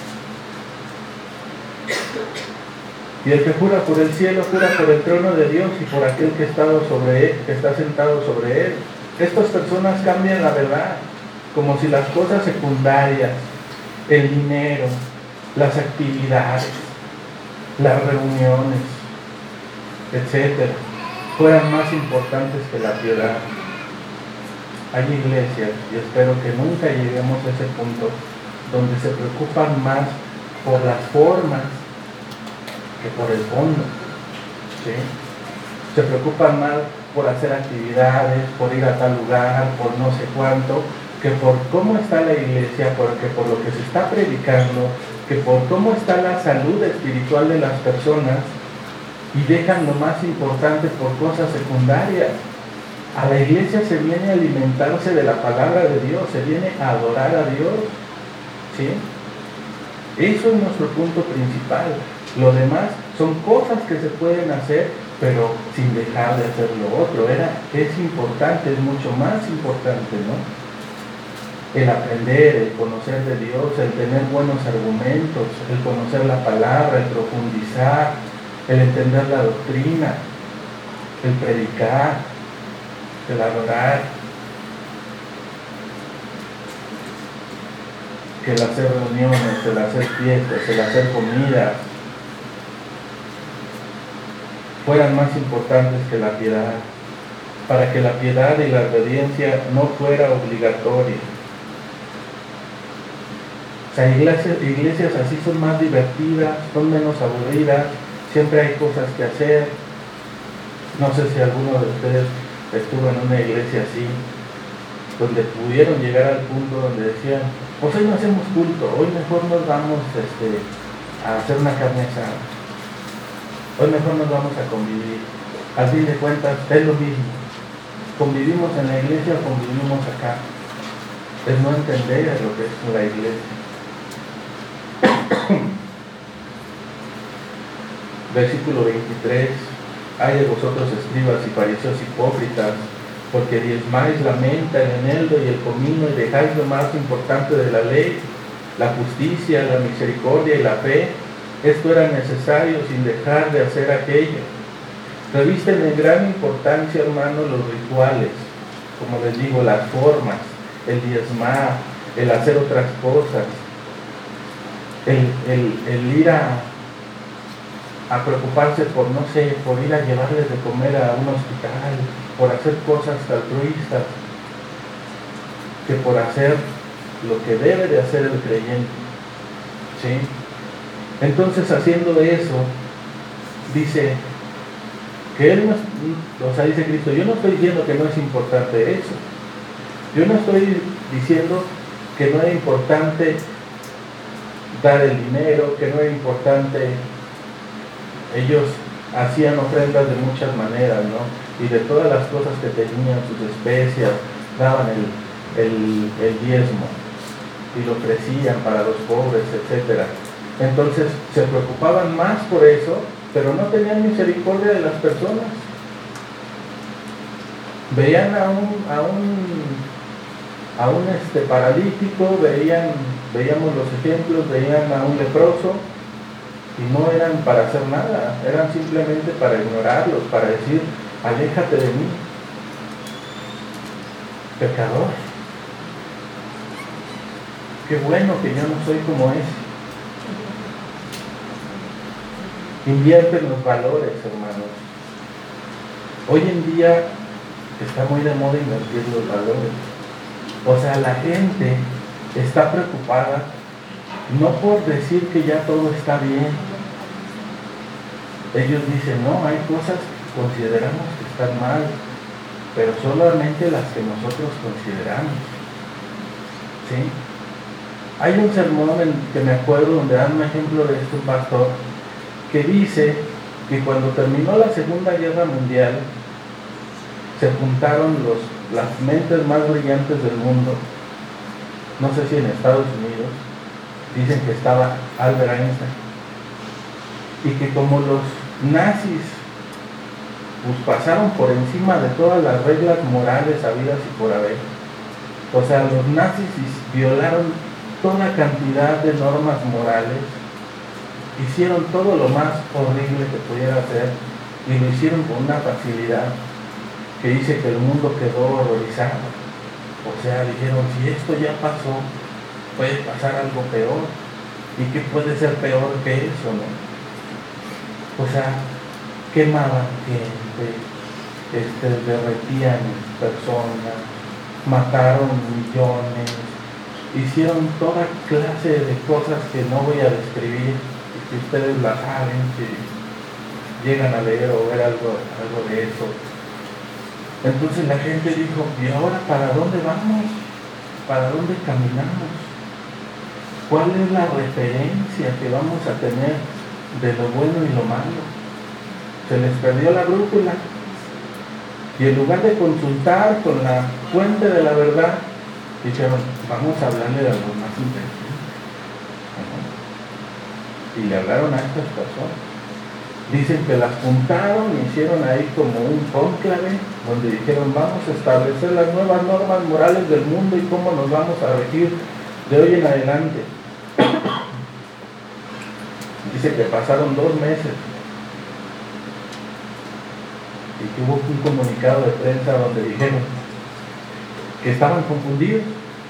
y el que jura por el cielo jura por el trono de Dios y por aquel que está sobre él, que está sentado sobre él. Estas personas cambian la verdad, como si las cosas secundarias, el dinero, las actividades, las reuniones, etcétera, fueran más importantes que la piedad. Hay iglesias, y espero que nunca lleguemos a ese punto, donde se preocupan más por las formas que por el fondo, ¿sí? Se preocupan más por hacer actividades, por ir a tal lugar, por no sé cuánto, que por cómo está la iglesia, porque por lo que se está predicando, que por cómo está la salud espiritual de las personas, y dejan lo más importante por cosas secundarias. A la iglesia se viene a alimentarse de la palabra de Dios, se viene a adorar a Dios, ¿sí? Eso es nuestro punto principal. Lo demás son cosas que se pueden hacer, pero sin dejar de hacer lo otro. Era, es importante, es mucho más importante, ¿no? El aprender, el conocer de Dios, el tener buenos argumentos, el conocer la palabra, el profundizar, el entender la doctrina, el predicar, el adorar, que el hacer reuniones, el hacer fiestas, el hacer comidas, fueran más importantes que la piedad, para que la piedad y la obediencia no fuera obligatoria. O sea, iglesias, iglesias así son más divertidas, son menos aburridas, siempre hay cosas que hacer. No sé si alguno de ustedes estuvo en una iglesia así, donde pudieron llegar al punto donde decían, pues hoy no hacemos culto, hoy mejor nos vamos este, a hacer una carne asada, hoy mejor nos vamos a convivir. Al fin de cuentas es lo mismo, convivimos en la iglesia o convivimos acá, es no entender lo que es la iglesia. Versículo veintitrés, ay de vosotros escribas y fariseos hipócritas, porque diezmáis la menta, el eneldo y el comino, y dejáis lo más importante de la ley, la justicia, la misericordia y la fe. Esto era necesario sin dejar de hacer aquello. Revisten en gran importancia, hermanos, los rituales, como les digo, las formas, el diezmar, el hacer otras cosas, el, el, el ir a, a preocuparse por, no sé, por ir a llevarles de comer a un hospital, por hacer cosas altruistas, que por hacer lo que debe de hacer el creyente, ¿sí? Entonces, haciendo eso, dice que él no, o sea, dice Cristo, yo no estoy diciendo que no es importante eso, yo no estoy diciendo que no es importante dar el dinero, que no es importante. Ellos hacían ofrendas de muchas maneras, ¿no? Y de todas las cosas que tenían, sus especias, daban el, el, el diezmo y lo ofrecían para los pobres, etcétera. Entonces se preocupaban más por eso, pero no tenían misericordia de las personas. Veían a un, a un, a un este, paralítico, veían, veíamos los ejemplos, veían a un leproso, y no eran para hacer nada, eran simplemente para ignorarlos, para decir, aléjate de mí, pecador. Qué bueno que yo no soy como ese. Invierten los valores, hermanos. Hoy en día está muy de moda invertir los valores. O sea, la gente está preocupada no por decir que ya todo está bien. Ellos dicen, no, hay cosas que consideramos que están mal, pero solamente las que nosotros consideramos. ¿Sí? Hay un sermón en que me acuerdo donde dan un ejemplo de este pastor que dice que cuando terminó la Segunda Guerra Mundial se juntaron los, las mentes más brillantes del mundo, no sé si en Estados Unidos, dicen que estaba Albert Einstein, y que como los nazis pues pasaron por encima de todas las reglas morales habidas y por haber, o sea, los nazis violaron toda cantidad de normas morales, hicieron todo lo más horrible que pudiera hacer, y lo hicieron con una facilidad que dice que el mundo quedó horrorizado. O sea, dijeron, si esto ya pasó, puede pasar algo peor. ¿Y qué puede ser peor que eso, no? O sea, quemaban gente, este, derretían personas, mataron millones, hicieron toda clase de cosas que no voy a describir, y que ustedes las saben, si llegan a leer o ver algo, algo de eso. Entonces la gente dijo, ¿y ahora para dónde vamos? ¿Para dónde caminamos? ¿Cuál es la referencia que vamos a tener de lo bueno y lo malo? Se les perdió la brújula. Y en lugar de consultar con la fuente de la verdad, dijeron, vamos a hablarle a los más inteligentes. Y le hablaron a estas personas. Dicen que las juntaron y hicieron ahí como un cónclave, donde dijeron, vamos a establecer las nuevas normas morales del mundo y cómo nos vamos a regir de hoy en adelante. Dice que pasaron dos meses y y que hubo un comunicado de prensa donde dijeron que estaban confundidos,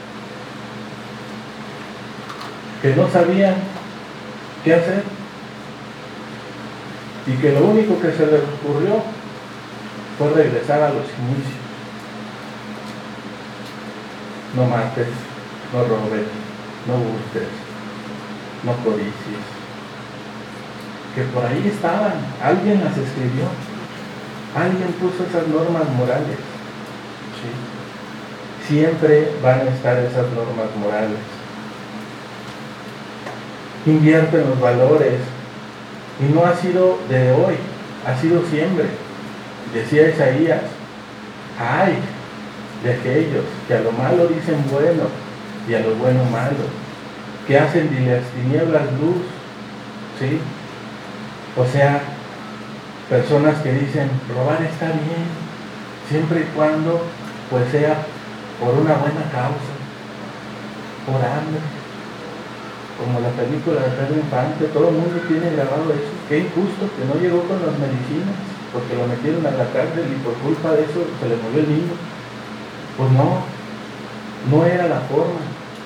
que no sabían qué hacer y que lo único que se les ocurrió fue regresar a los inicios. No mates, no robes, no busques, no codicies. Que por ahí estaban, alguien las escribió, alguien puso esas normas morales. ¿Sí? Siempre van a estar esas normas morales. Invierte en los valores, y no ha sido de hoy, ha sido siempre. Decía Isaías, ay de aquellos que a lo malo dicen bueno y a lo bueno malo, que hacen de las tinieblas luz, ¿sí? O sea, personas que dicen, robar está bien, siempre y cuando pues sea por una buena causa, por hambre, como la película de Pedro Infante, todo el mundo tiene grabado eso. Qué injusto que no llegó con las medicinas, porque lo metieron a la cárcel y por culpa de eso se le murió el niño. Pues no, no era la forma.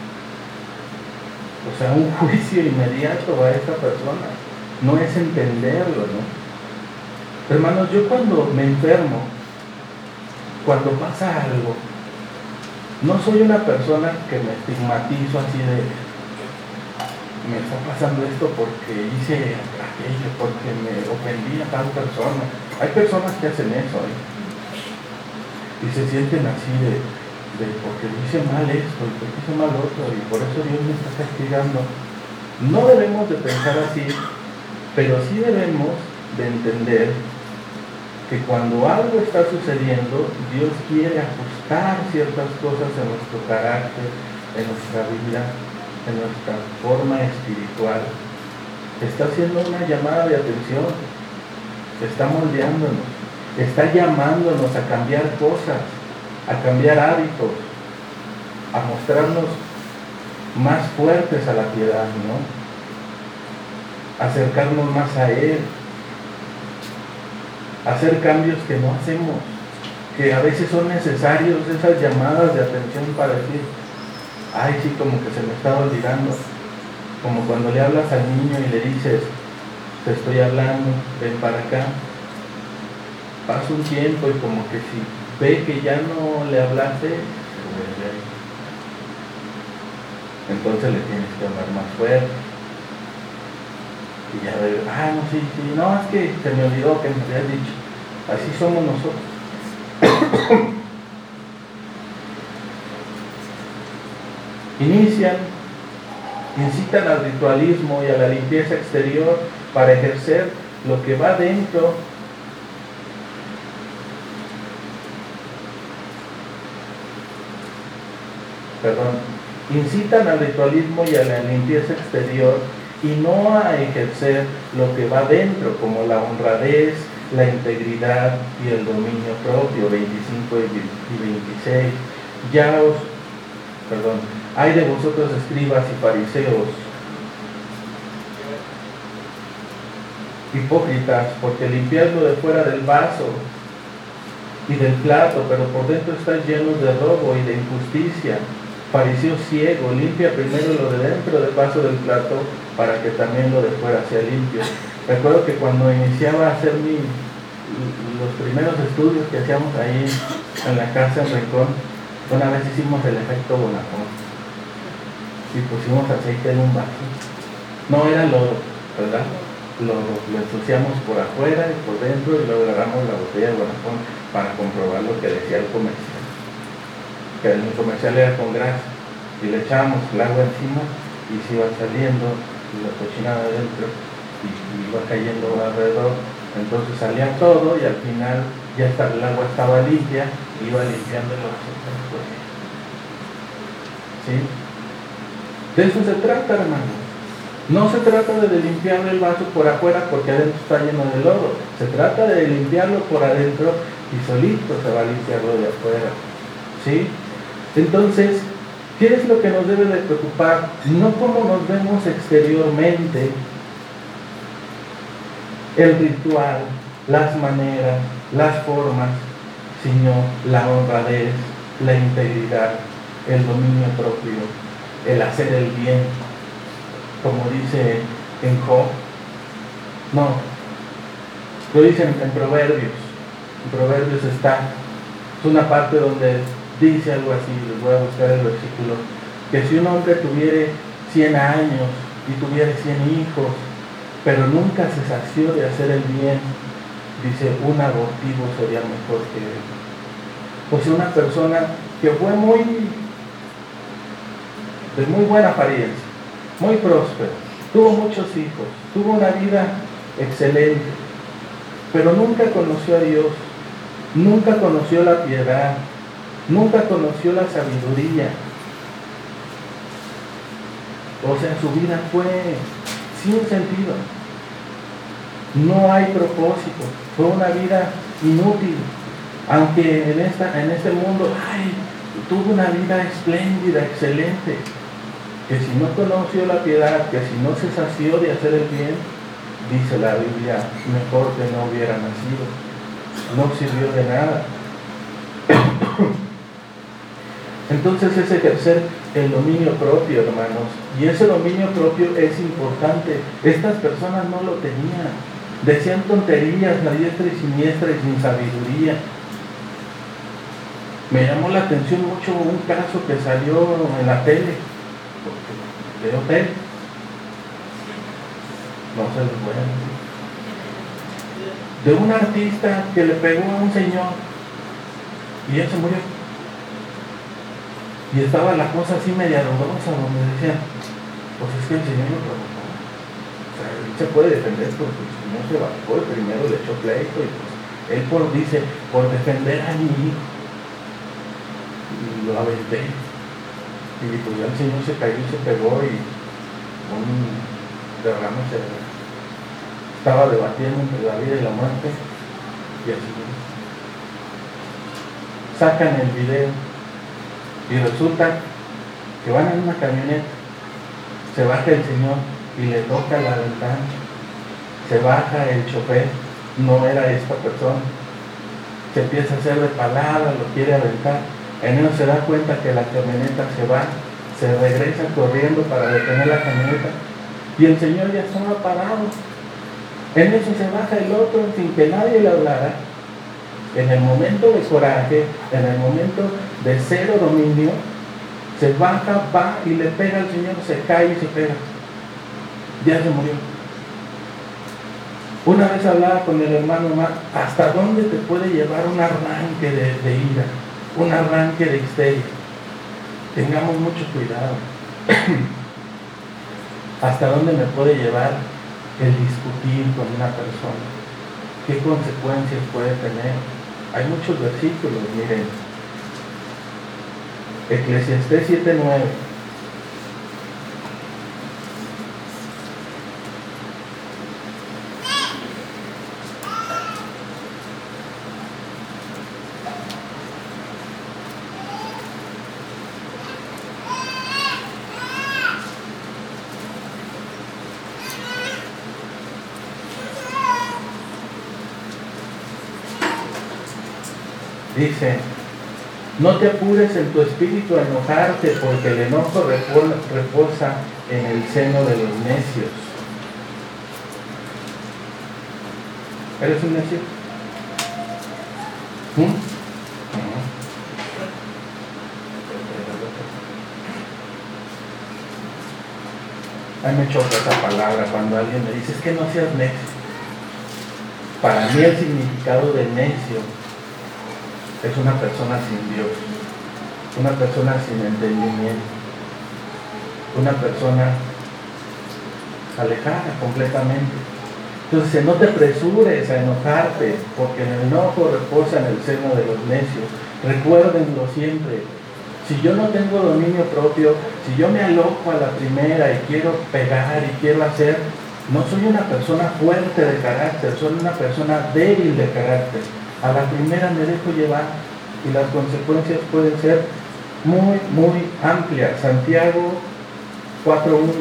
O sea, un juicio inmediato a esta persona, no es entenderlo, ¿no? Hermanos, yo cuando me enfermo, cuando pasa algo, no soy una persona que me estigmatizo así de, me está pasando esto porque hice aquello, porque me ofendí a tal persona. Hay personas que hacen eso, ¿eh? Y se sienten así de, de porque hice mal esto y porque hice mal otro y por eso Dios me está castigando. No debemos de pensar así, pero sí debemos de entender que cuando algo está sucediendo, Dios quiere ajustar ciertas cosas en nuestro carácter, en nuestra vida, en nuestra forma espiritual. Está haciendo una llamada de atención, está moldeándonos, está llamándonos a cambiar cosas, a cambiar hábitos, a mostrarnos más fuertes a la piedad, ¿no? Acercarnos más a Él, hacer cambios que no hacemos, que a veces son necesarios esas llamadas de atención para decir, ay, sí, como que se me estaba olvidando, como cuando le hablas al niño y le dices, te estoy hablando, ven para acá. Pasa un tiempo y como que si ve que ya no le hablaste, se vuelve ahí. Entonces le tienes que hablar más fuerte. Y ya ve, ah, no, sí, sí, no, es que se me olvidó que me habías dicho. Así somos nosotros. Inician, incitan al ritualismo y a la limpieza exterior para ejercer lo que va dentro. Perdón, incitan al ritualismo y a la limpieza exterior y no a ejercer lo que va dentro, como la honradez, la integridad y el dominio propio, veinticinco y veintiséis. Ya os, perdón, hay de vosotros escribas y fariseos, hipócritas, porque limpiáis lo de fuera del vaso y del plato, pero por dentro estáis llenos de robo y de injusticia. Fariseo ciego, limpia primero lo de dentro del vaso del plato para que también lo de fuera sea limpio. Recuerdo que cuando iniciaba a hacer mi, los primeros estudios que hacíamos ahí en la casa en Rincón, una vez hicimos el efecto Bonafón y pusimos aceite en un vaso. No era lodo, ¿verdad? Lo, lo ensuciamos por afuera y por dentro y luego agarramos la botella de Bonafón para comprobar lo que decía el comercial. Que el comercial era con grasa y le echábamos el agua encima y se iba saliendo la cochinada adentro y, y iba cayendo alrededor, entonces salía todo y al final ya está, el agua estaba limpia y iba limpiando los otros. ¿Sí? De eso se trata, hermano. No se trata de limpiar el vaso por afuera porque adentro está lleno de lodo, se trata de limpiarlo por adentro y solito se va a limpiarlo de afuera. ¿Sí? Entonces, ¿qué es lo que nos debe de preocupar? No cómo nos vemos exteriormente, el ritual, las maneras, las formas, sino la honradez, la integridad, el dominio propio, el hacer el bien, como dice en Job. No, lo dicen en Proverbios. En Proverbios está, es una parte donde dice algo así, les voy a buscar el versículo, que si un hombre tuviera cien años y tuviera cien hijos, pero nunca se sació de hacer el bien, dice, un abortivo sería mejor que él. O sea, una persona que fue muy, de muy buena apariencia, muy próspera, tuvo muchos hijos, tuvo una vida excelente, pero nunca conoció a Dios, nunca conoció la piedad, nunca conoció la sabiduría. O sea, su vida fue sin sentido. No hay propósito. Fue una vida inútil. Aunque en, esta, en este mundo, ay, tuvo una vida espléndida, excelente. Que si no conoció la piedad, que si no se sació de hacer el bien, dice la Biblia, mejor que no hubiera nacido. No sirvió de nada. Entonces es ejercer el dominio propio, hermanos. Y ese dominio propio es importante. Estas personas no lo tenían. Decían tonterías, la diestra y siniestra y sin sabiduría. Me llamó la atención mucho un caso que salió en la tele, de hotel. No se los voy a decir. De un artista que le pegó a un señor y él se murió. Y estaba la cosa así media dudosa, donde decían, pues es que el señor lo provocó. O sea, él se puede defender porque el señor se bajó y primero le echó pleito y pues él por, dice, por defender a mi hijo. Y lo aventé. Y pues ya el señor se cayó y se pegó y un derrame cerebral. Estaba debatiendo entre la vida y la muerte y así. Sacan el video. Y resulta que van en una camioneta, se baja el señor y le toca la ventana, se baja el chofer, no era esta persona, se empieza a hacer de palabra, lo quiere aventar, en eso se da cuenta que la camioneta se va, se regresa corriendo para detener la camioneta y el señor ya estaba parado. En eso se baja el otro sin que nadie le hablara. En el momento de coraje, en el momento de cero dominio, se baja, va y le pega al señor, se cae y se pega. Ya se murió. Una vez hablaba con el hermano Omar, ¿hasta dónde te puede llevar un arranque de, de ira? Un arranque de histeria. Tengamos mucho cuidado. ¿Hasta dónde me puede llevar el discutir con una persona? ¿Qué consecuencias puede tener? Hay muchos versículos, miren. Eclesiastés siete nueve. Dice, no te apures en tu espíritu a enojarte, porque el enojo reposa en el seno de los necios. ¿Eres un necio? ¿Mm? Uh-huh. A mí me choca esa palabra cuando alguien me dice, es que no seas necio. Para mí el significado de necio es una persona sin Dios, una persona sin entendimiento, una persona alejada completamente. Entonces, no te apresures a enojarte, porque el enojo reposa en el seno de los necios. Recuérdenlo siempre. Si yo no tengo dominio propio, si yo me aloco a la primera y quiero pegar y quiero hacer, no soy una persona fuerte de carácter, soy una persona débil de carácter. A la primera me dejo llevar y las consecuencias pueden ser muy, muy amplias. Santiago cuatro uno.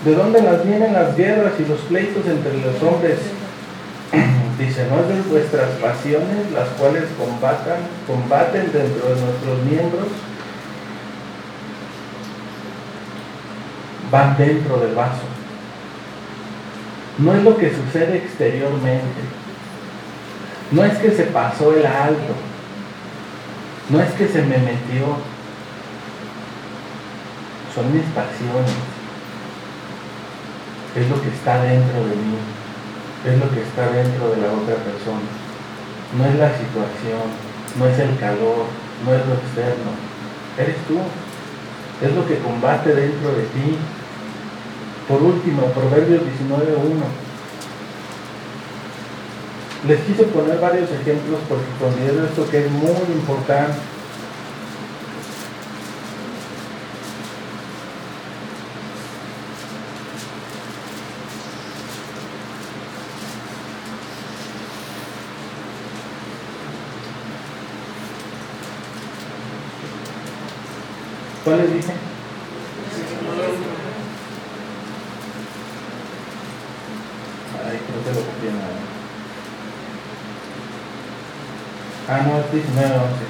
¿De dónde las vienen las guerras y los pleitos entre los hombres? Dice, no es de vuestras pasiones las cuales combatan, combaten dentro de nuestros miembros, van dentro del vaso. No es lo que sucede exteriormente. No es que se pasó el alto. No es que se me metió. Son mis pasiones. Es lo que está dentro de mí. Es lo que está dentro de la otra persona. No es la situación, no es el calor, no es lo externo. Eres tú. Es lo que combate dentro de ti. Por último, Proverbios diecinueve uno. Les quise poner varios ejemplos porque considero esto que es muy importante. ¿Cuál les dije? Ay, creo que lo copié nada. Ah, no, es diecinueve once.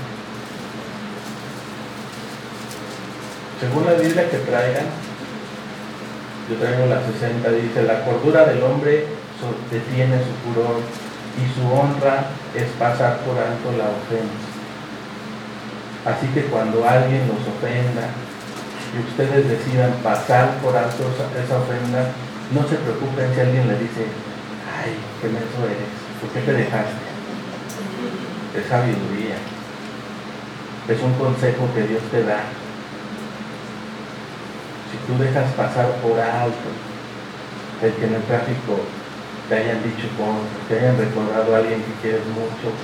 Según la Biblia que traigan, yo traigo la sesenta, dice, la cordura del hombre detiene su furor y su honra es pasar por alto la ofensa. Así que cuando alguien los ofenda y ustedes decidan pasar por alto esa ofenda, no se preocupen si alguien le dice, ay, qué menso eres, ¿por qué te dejaste? Es sabiduría, es un consejo que Dios te da. Si tú dejas pasar por alto el que en el tráfico te hayan dicho cosas, te hayan recordado a alguien que quieres mucho,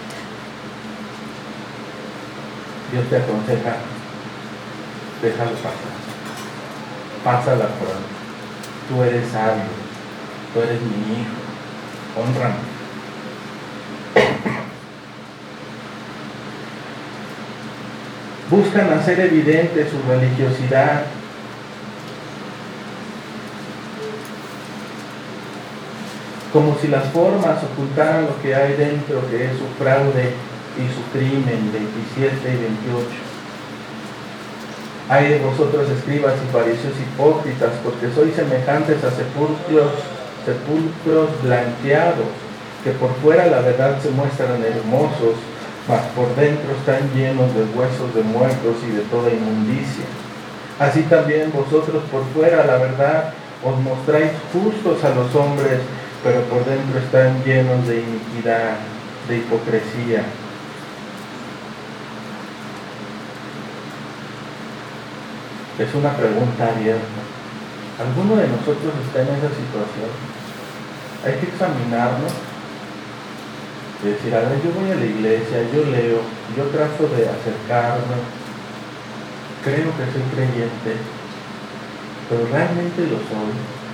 Dios te aconseja, déjalo pasar, pásala por alto. Tú eres sabio, tú eres mi hijo, hónrame. Buscan hacer evidente su religiosidad. Como si las formas ocultaran lo que hay dentro, que es su fraude y su crimen, veintisiete y veintiocho. Ay de vosotros, escribas y fariseos hipócritas, porque sois semejantes a sepulcros, sepulcros blanqueados, que por fuera la verdad se muestran hermosos, mas por dentro están llenos de huesos de muertos y de toda inmundicia. Así también vosotros por fuera la verdad os mostráis justos a los hombres, pero por dentro están llenos de iniquidad, de hipocresía. Es una pregunta abierta. ¿Alguno de nosotros está en esa situación? Hay que examinarnos y decir, a ver, yo voy a la iglesia, yo leo, yo trato de acercarme, creo que soy creyente, pero ¿realmente lo soy?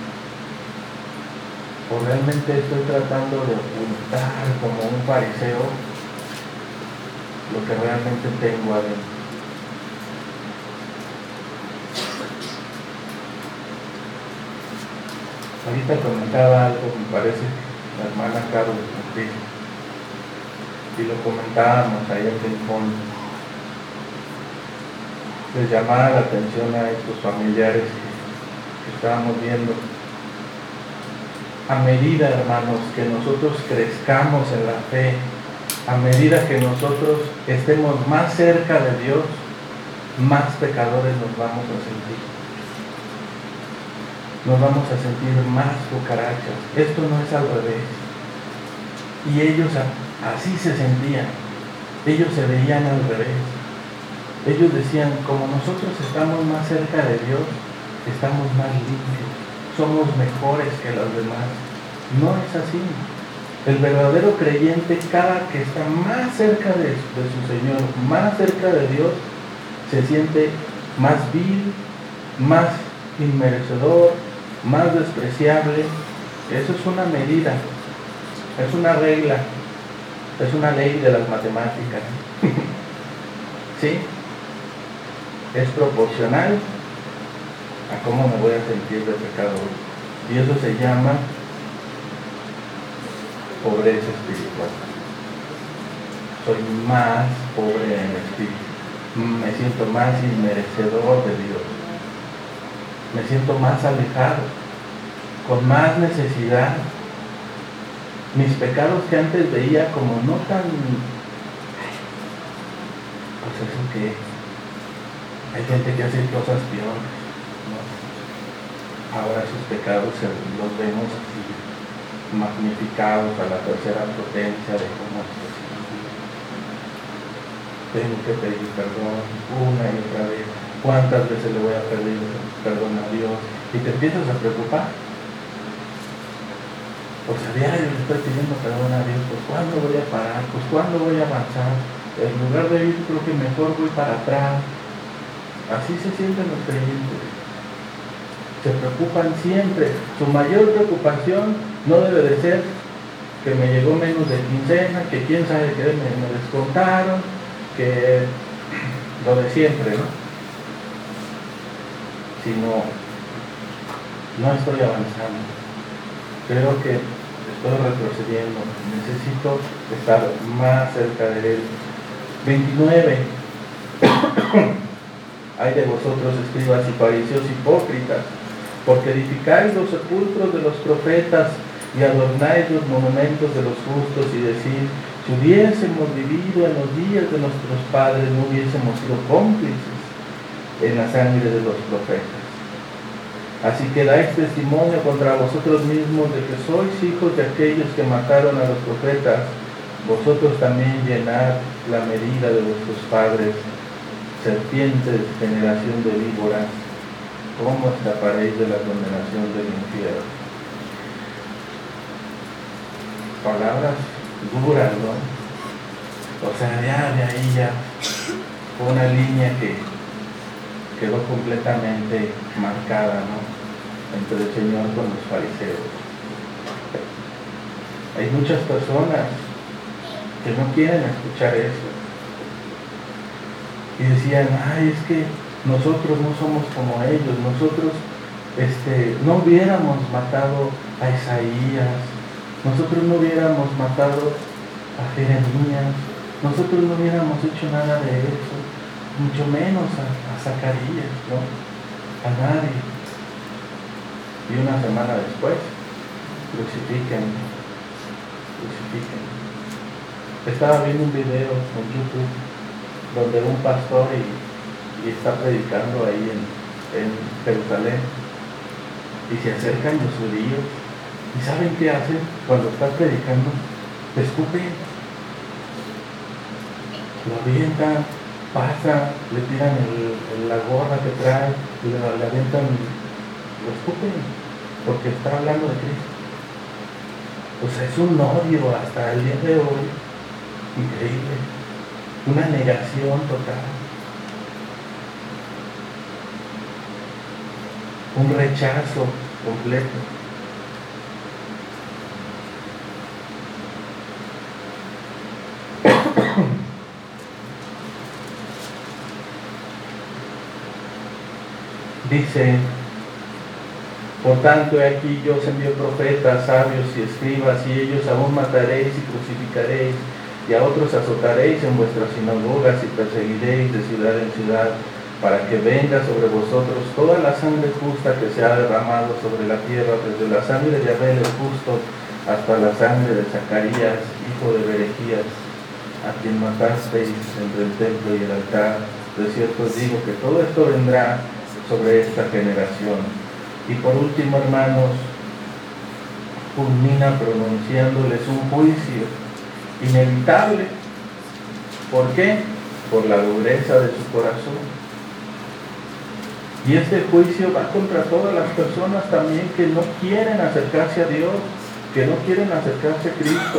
¿O realmente estoy tratando de ocultar como un fariseo lo que realmente tengo adentro? Ahorita comentaba algo, me parece, la hermana Carlos Martín, y lo comentábamos ahí en el fondo. Les llamaba la atención a estos familiares que, que estábamos viendo. A medida, hermanos, que nosotros crezcamos en la fe, a medida que nosotros estemos más cerca de Dios, más pecadores nos vamos a sentir. Nos vamos a sentir más cucarachas. Esto no es al revés. Y ellos así se sentían. Ellos se veían al revés. Ellos decían, como nosotros estamos más cerca de Dios, estamos más limpios, somos mejores que los demás. No es así. El verdadero creyente, cada que está más cerca de, de su Señor, más cerca de Dios, se siente más vil, más inmerecedor, más despreciable. Eso es una medida, es una regla, es una ley de las matemáticas. ¿Sí? Es proporcional a cómo me voy a sentir de pecador. Y eso se llama pobreza espiritual. Soy más pobre en el espíritu. Me siento más inmerecedor de Dios. Me siento más alejado, con más necesidad. Mis pecados que antes veía como no tan... Pues eso que hay gente que hace cosas peores, ¿no? Ahora sus pecados se, los vemos así, magnificados a la tercera potencia de cómo es posible. Tengo que pedir perdón una y otra vez. ¿Cuántas veces le voy a pedir perdón a Dios? Y te empiezas a preocupar. Pues a diario le estoy pidiendo perdón a Dios. Pues ¿cuándo voy a parar? Pues ¿cuándo voy a avanzar? En lugar de ir, creo que mejor voy para atrás. Así se sienten los creyentes. Se preocupan siempre. Su mayor preocupación no debe de ser que me llegó menos de quincena, que quién sabe qué me, me descontaron, que lo de siempre, ¿no? Sino, no estoy avanzando. Creo que estoy retrocediendo. Necesito estar más cerca de Él. veintinueve. Hay de vosotros, escribas y fariseos hipócritas, porque edificáis los sepulcros de los profetas y adornáis los monumentos de los justos, y decís: si hubiésemos vivido en los días de nuestros padres, no hubiésemos sido cómplices en la sangre de los profetas. Así que dais testimonio contra vosotros mismos de que sois hijos de aquellos que mataron a los profetas. Vosotros también llenad la medida de vuestros padres. Serpientes, generación de víboras, ¿cómo escaparéis de la condenación del infierno? Palabras duras, ¿no? O sea, ya de ahí ya fue una línea que quedó completamente marcada, ¿no? Entre el Señor con los fariseos. Hay muchas personas que no quieren escuchar eso. Y decían: ay, es que nosotros no somos como ellos, nosotros este, no hubiéramos matado a Isaías, nosotros no hubiéramos matado a Jeremías, nosotros no hubiéramos hecho nada de eso, mucho menos a, a Zacarías, ¿no? A nadie. Y una semana después, crucifican, crucifican. Estaba viendo un video en YouTube donde un pastor y, y está predicando ahí en, en Jerusalén, y se acercan los judíos, y ¿saben qué hacen cuando está predicando? Te escupen, lo avientan, pasa, le tiran el, el, la gorra que trae, y le, le avientan, lo escupen, porque está hablando de Cristo. O sea, es un odio hasta el día de hoy increíble. Una negación total, un rechazo completo. Dice: por tanto, he aquí yo os envío profetas, sabios y escribas, y ellos aún mataréis y crucificaréis, y a otros azotaréis en vuestras sinagogas y perseguiréis de ciudad en ciudad, para que venga sobre vosotros toda la sangre justa que se ha derramado sobre la tierra, desde la sangre de Abel el justo hasta la sangre de Zacarías, hijo de Berequías, a quien matasteis entre el templo y el altar. De cierto os digo que todo esto vendrá sobre esta generación. Y por último, hermanos, culmina pronunciándoles un juicio inevitable. ¿Por qué? Por la dureza de su corazón. Y este juicio va contra todas las personas también que no quieren acercarse a Dios, que no quieren acercarse a Cristo,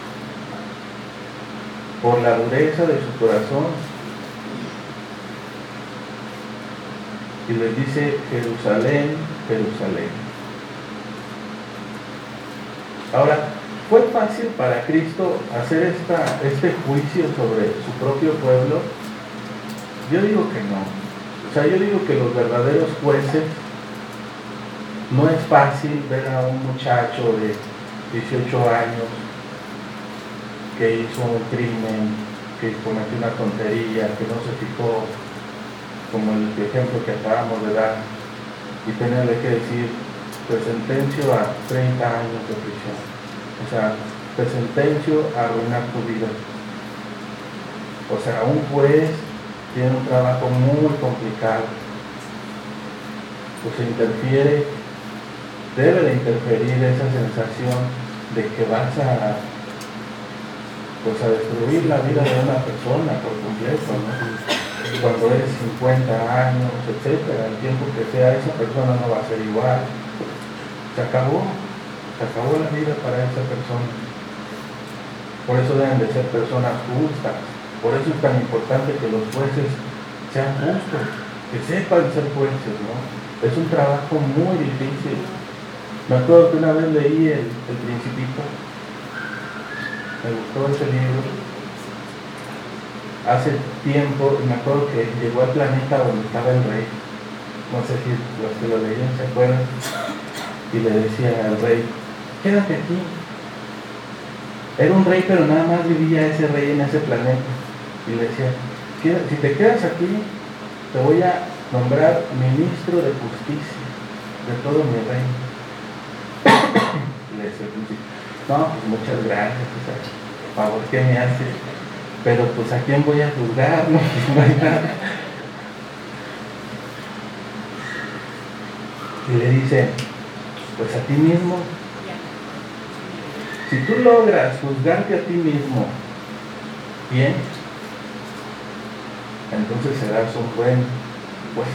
por la dureza de su corazón. Y les dice: Jerusalén, Jerusalén. Ahora, ¿fue fácil para Cristo hacer esta, este juicio sobre su propio pueblo? Yo digo que no. O sea, yo digo que los verdaderos jueces No es fácil ver a un muchacho de dieciocho años que hizo un crimen, que cometió una tontería, que no se fijó, como el ejemplo que acabamos de dar, y tenerle que decir, te sentencio a treinta años de prisión. O sea, te sentencio a arruinar tu vida. O sea, un juez tiene un trabajo muy complicado. Pues interfiere, debe de interferir esa sensación de que vas a, pues a destruir la vida de una persona por completo, ¿no? Cuando eres cincuenta años, etcétera, el tiempo que sea, esa persona no va a ser igual. Se acabó, se acabó la vida para esa persona. Por eso deben de ser personas justas. Por eso es tan importante que los jueces sean justos, que sepan ser jueces, ¿no? Es un trabajo muy difícil. Me acuerdo que una vez leí el, el Principito, me gustó ese libro. Hace tiempo, me acuerdo que llegó al planeta donde estaba el rey. No sé si los que lo leían se acuerdan. Y le decía al rey, quédate aquí. Era un rey, pero nada más vivía ese rey en ese planeta. Y le decía, si te quedas aquí, te voy a nombrar ministro de justicia de todo mi reino. Y le decía, no, pues muchas gracias, o sea, por favor, ¿qué me haces? Pero pues ¿a quién voy a juzgar? No, no hay nada. Y le dice, pues a ti mismo. Si tú logras juzgarte a ti mismo bien, entonces serás un buen juez.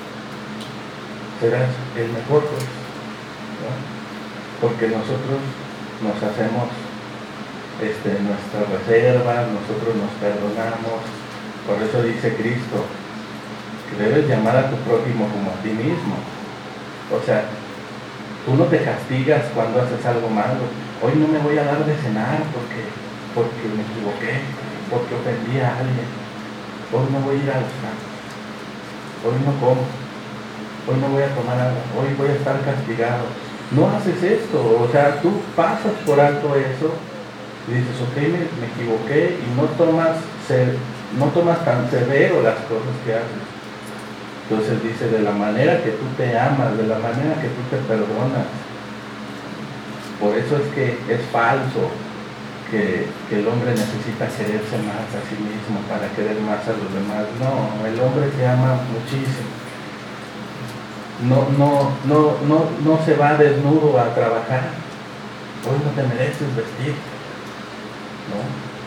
Serás el mejor juez, ¿no? Porque nosotros nos hacemos Este, nuestras reservas, nosotros nos perdonamos. Por eso dice Cristo que debes llamar a tu prójimo como a ti mismo. O sea, tú no te castigas cuando haces algo malo. Hoy no me voy a dar de cenar porque, porque me equivoqué, porque ofendí a alguien. Hoy no voy a ir a los tacos. Hoy no como. Hoy no voy a tomar agua. Hoy voy a estar castigado. No haces esto. O sea, tú pasas por alto eso. Y dices, ok, me, me equivoqué, y no tomas, ser, no tomas tan severo las cosas que haces. Entonces dice, de la manera que tú te amas, de la manera que tú te perdonas. Por eso es que es falso que, que el hombre necesita quererse más a sí mismo para querer más a los demás. No, el hombre se ama muchísimo. No, no, no, no, no se va desnudo a trabajar. Hoy no te mereces vestir, ¿no?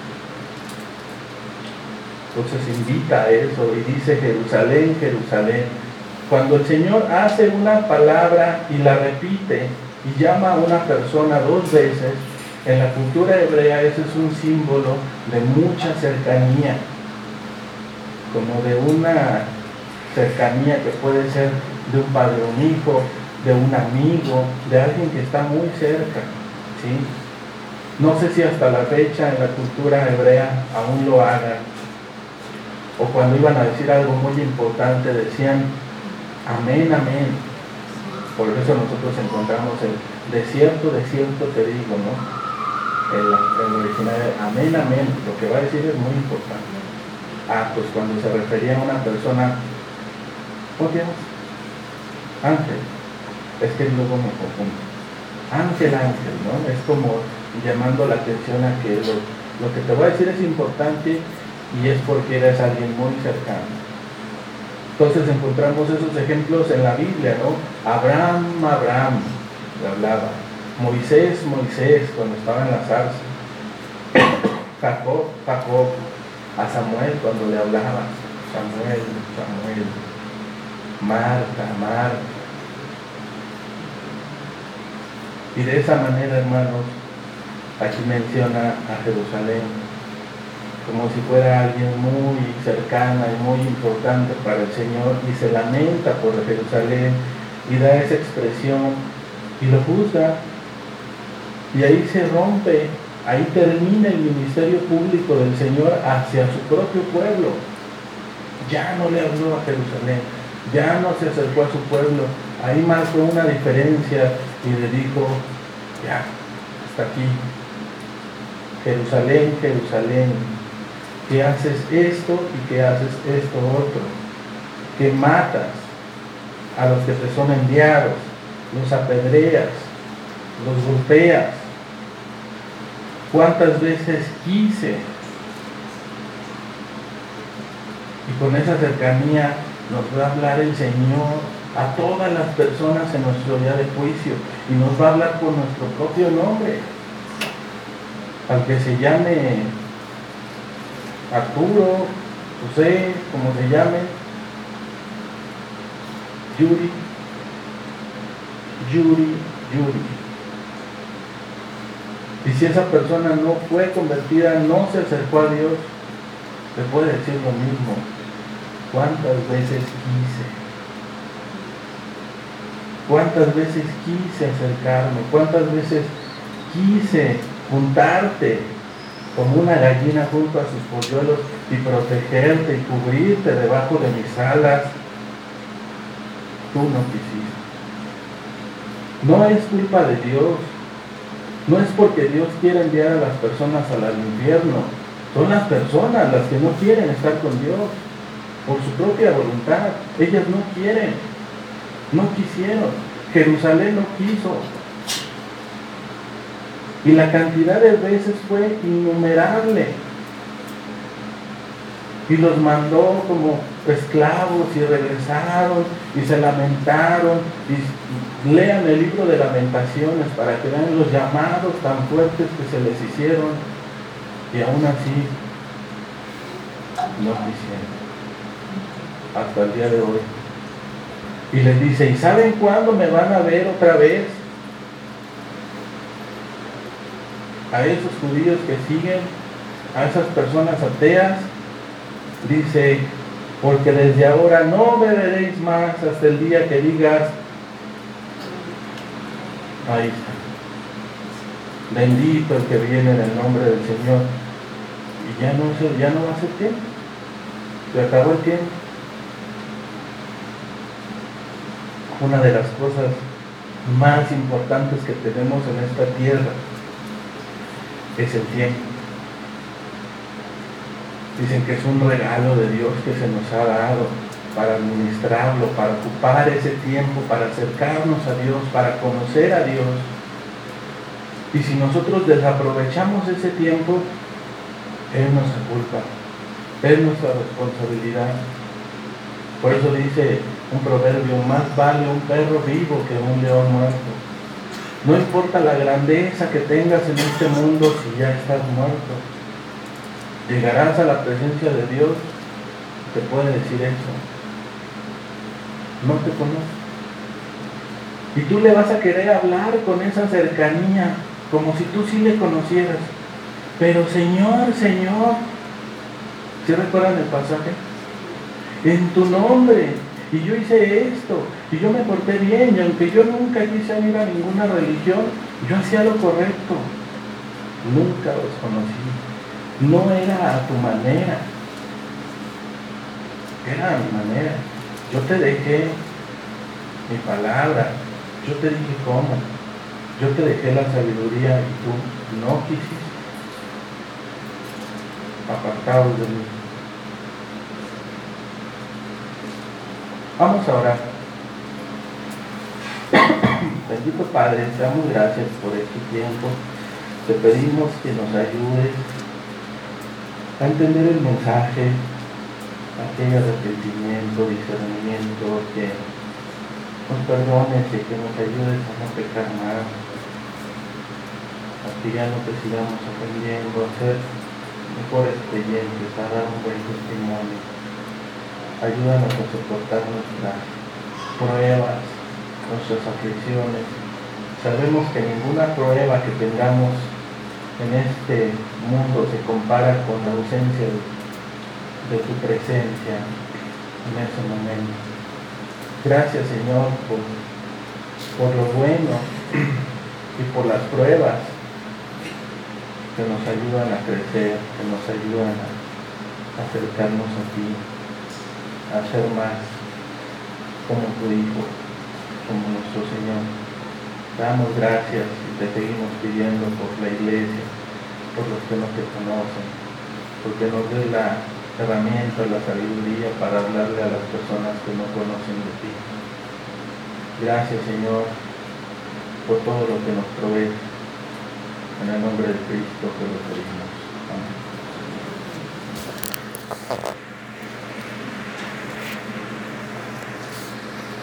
Entonces invita a eso y dice, Jerusalén, Jerusalén. Cuando el Señor hace una palabra y la repite y llama a una persona dos veces, en la cultura hebrea ese es un símbolo de mucha cercanía, como de una cercanía que puede ser de un padre a un hijo, de un amigo, de alguien que está muy cerca, ¿sí? No sé si hasta la fecha en la cultura hebrea aún lo hagan, o cuando iban a decir algo muy importante decían amén, amén. Por eso nosotros encontramos el de cierto, de cierto te digo, ¿no? El, el original, amén, amén, lo que va a decir es muy importante. Ah, pues cuando se refería a una persona, ¿cómo te llamas? Ángel. Es que luego me confundo. Ángel, ángel, ¿no? Es como llamando la atención a que lo, lo que te voy a decir es importante y es porque eres alguien muy cercano. Entonces encontramos esos ejemplos en la Biblia, ¿no? Abraham, Abraham, le hablaba. Moisés, Moisés, cuando estaba en la zarza. Jacob, Jacob, a Samuel cuando le hablaba. Samuel, Samuel. Marta, Marta. Y de esa manera, hermanos, aquí menciona a Jerusalén como si fuera alguien muy cercana y muy importante para el Señor, y se lamenta por Jerusalén y da esa expresión y lo juzga, y ahí se rompe, ahí termina el ministerio público del Señor hacia su propio pueblo. Ya no le habló a Jerusalén, ya no se acercó a su pueblo Ahí marcó una diferencia y le dijo, ya, hasta aquí. Jerusalén, Jerusalén, que haces esto y que haces esto otro, que matas a los que te son enviados, los apedreas, los golpeas. ¿Cuántas veces quise? Y con esa cercanía nos va a hablar el Señor a todas las personas en nuestro día de juicio, y nos va a hablar por nuestro propio nombre. Al que se llame Arturo, José, como se llame, Yuri, Yuri, Yuri. Y si esa persona no fue convertida, no se acercó a Dios, le puede decir lo mismo. ¿Cuántas veces quise? ¿Cuántas veces quise acercarme? ¿Cuántas veces quise juntarte como una gallina junto a sus polluelos y protegerte y cubrirte debajo de mis alas? Tú no quisiste. No es culpa de Dios. No es porque Dios quiera enviar a las personas al infierno. Son las personas las que no quieren estar con Dios por su propia voluntad. Ellas no quieren, no quisieron. Jerusalén no quiso. Y la cantidad de veces fue innumerable. Y los mandó como esclavos y regresaron y se lamentaron. Y lean el libro de Lamentaciones para que vean los llamados tan fuertes que se les hicieron. Y aún así no quisieron. Hasta el día de hoy. Y les dice, ¿y saben cuándo me van a ver otra vez? A esos judíos que siguen, a esas personas ateas, dice, porque desde ahora no me veréis más hasta el día que digas, ahí está, bendito el que viene en el nombre del Señor. Y ya no, ya no va a ser tiempo, se acabó el tiempo. Una de las cosas más importantes que tenemos en esta tierra es el tiempo. Dicen que es un regalo de Dios que se nos ha dado para administrarlo, para ocupar ese tiempo, para acercarnos a Dios, para conocer a Dios. Y si nosotros desaprovechamos ese tiempo, es nuestra culpa, es nuestra responsabilidad. Por eso dice un proverbio, más vale un perro vivo que un león muerto. No importa la grandeza que tengas en este mundo si ya estás muerto. Llegarás a la presencia de Dios, te puede decir eso. No te conoce. Y tú le vas a querer hablar con esa cercanía, como si tú sí le conocieras. Pero Señor, Señor, ¿sí recuerdan el pasaje? En tu nombre, y yo hice esto, y yo me porté bien, y aunque yo nunca quise ir a ninguna religión, yo hacía lo correcto. Nunca los conocí. No era a tu manera, era a mi manera. Yo te dejé mi palabra, yo te dije cómo, yo te dejé la sabiduría y tú no quisiste. Apartados de mí. Vamos a orar. Bendito Padre, te damos gracias por este tiempo. Te pedimos que nos ayudes a entender el mensaje, aquel arrepentimiento, discernimiento, que nos perdones y que nos ayudes a no pecar más, a que ya no te sigamos aprendiendo, a ser mejores creyentes, a dar un buen testimonio. Ayúdanos a soportar nuestras pruebas, nuestras aflicciones. Sabemos que ninguna prueba que tengamos en este mundo se compara con la ausencia de, de tu presencia en ese momento. Gracias, Señor, por, por lo bueno y por las pruebas que nos ayudan a crecer, que nos ayudan a acercarnos a ti, a ser más como tu Hijo. como nuestro Señor. Te damos gracias y te seguimos pidiendo por la iglesia, por los que no te conocen, porque nos dé la herramienta, la sabiduría para hablarle a las personas que no conocen de ti. Gracias, Señor, por todo lo que nos provee. En el nombre de Cristo te lo pedimos. Amén.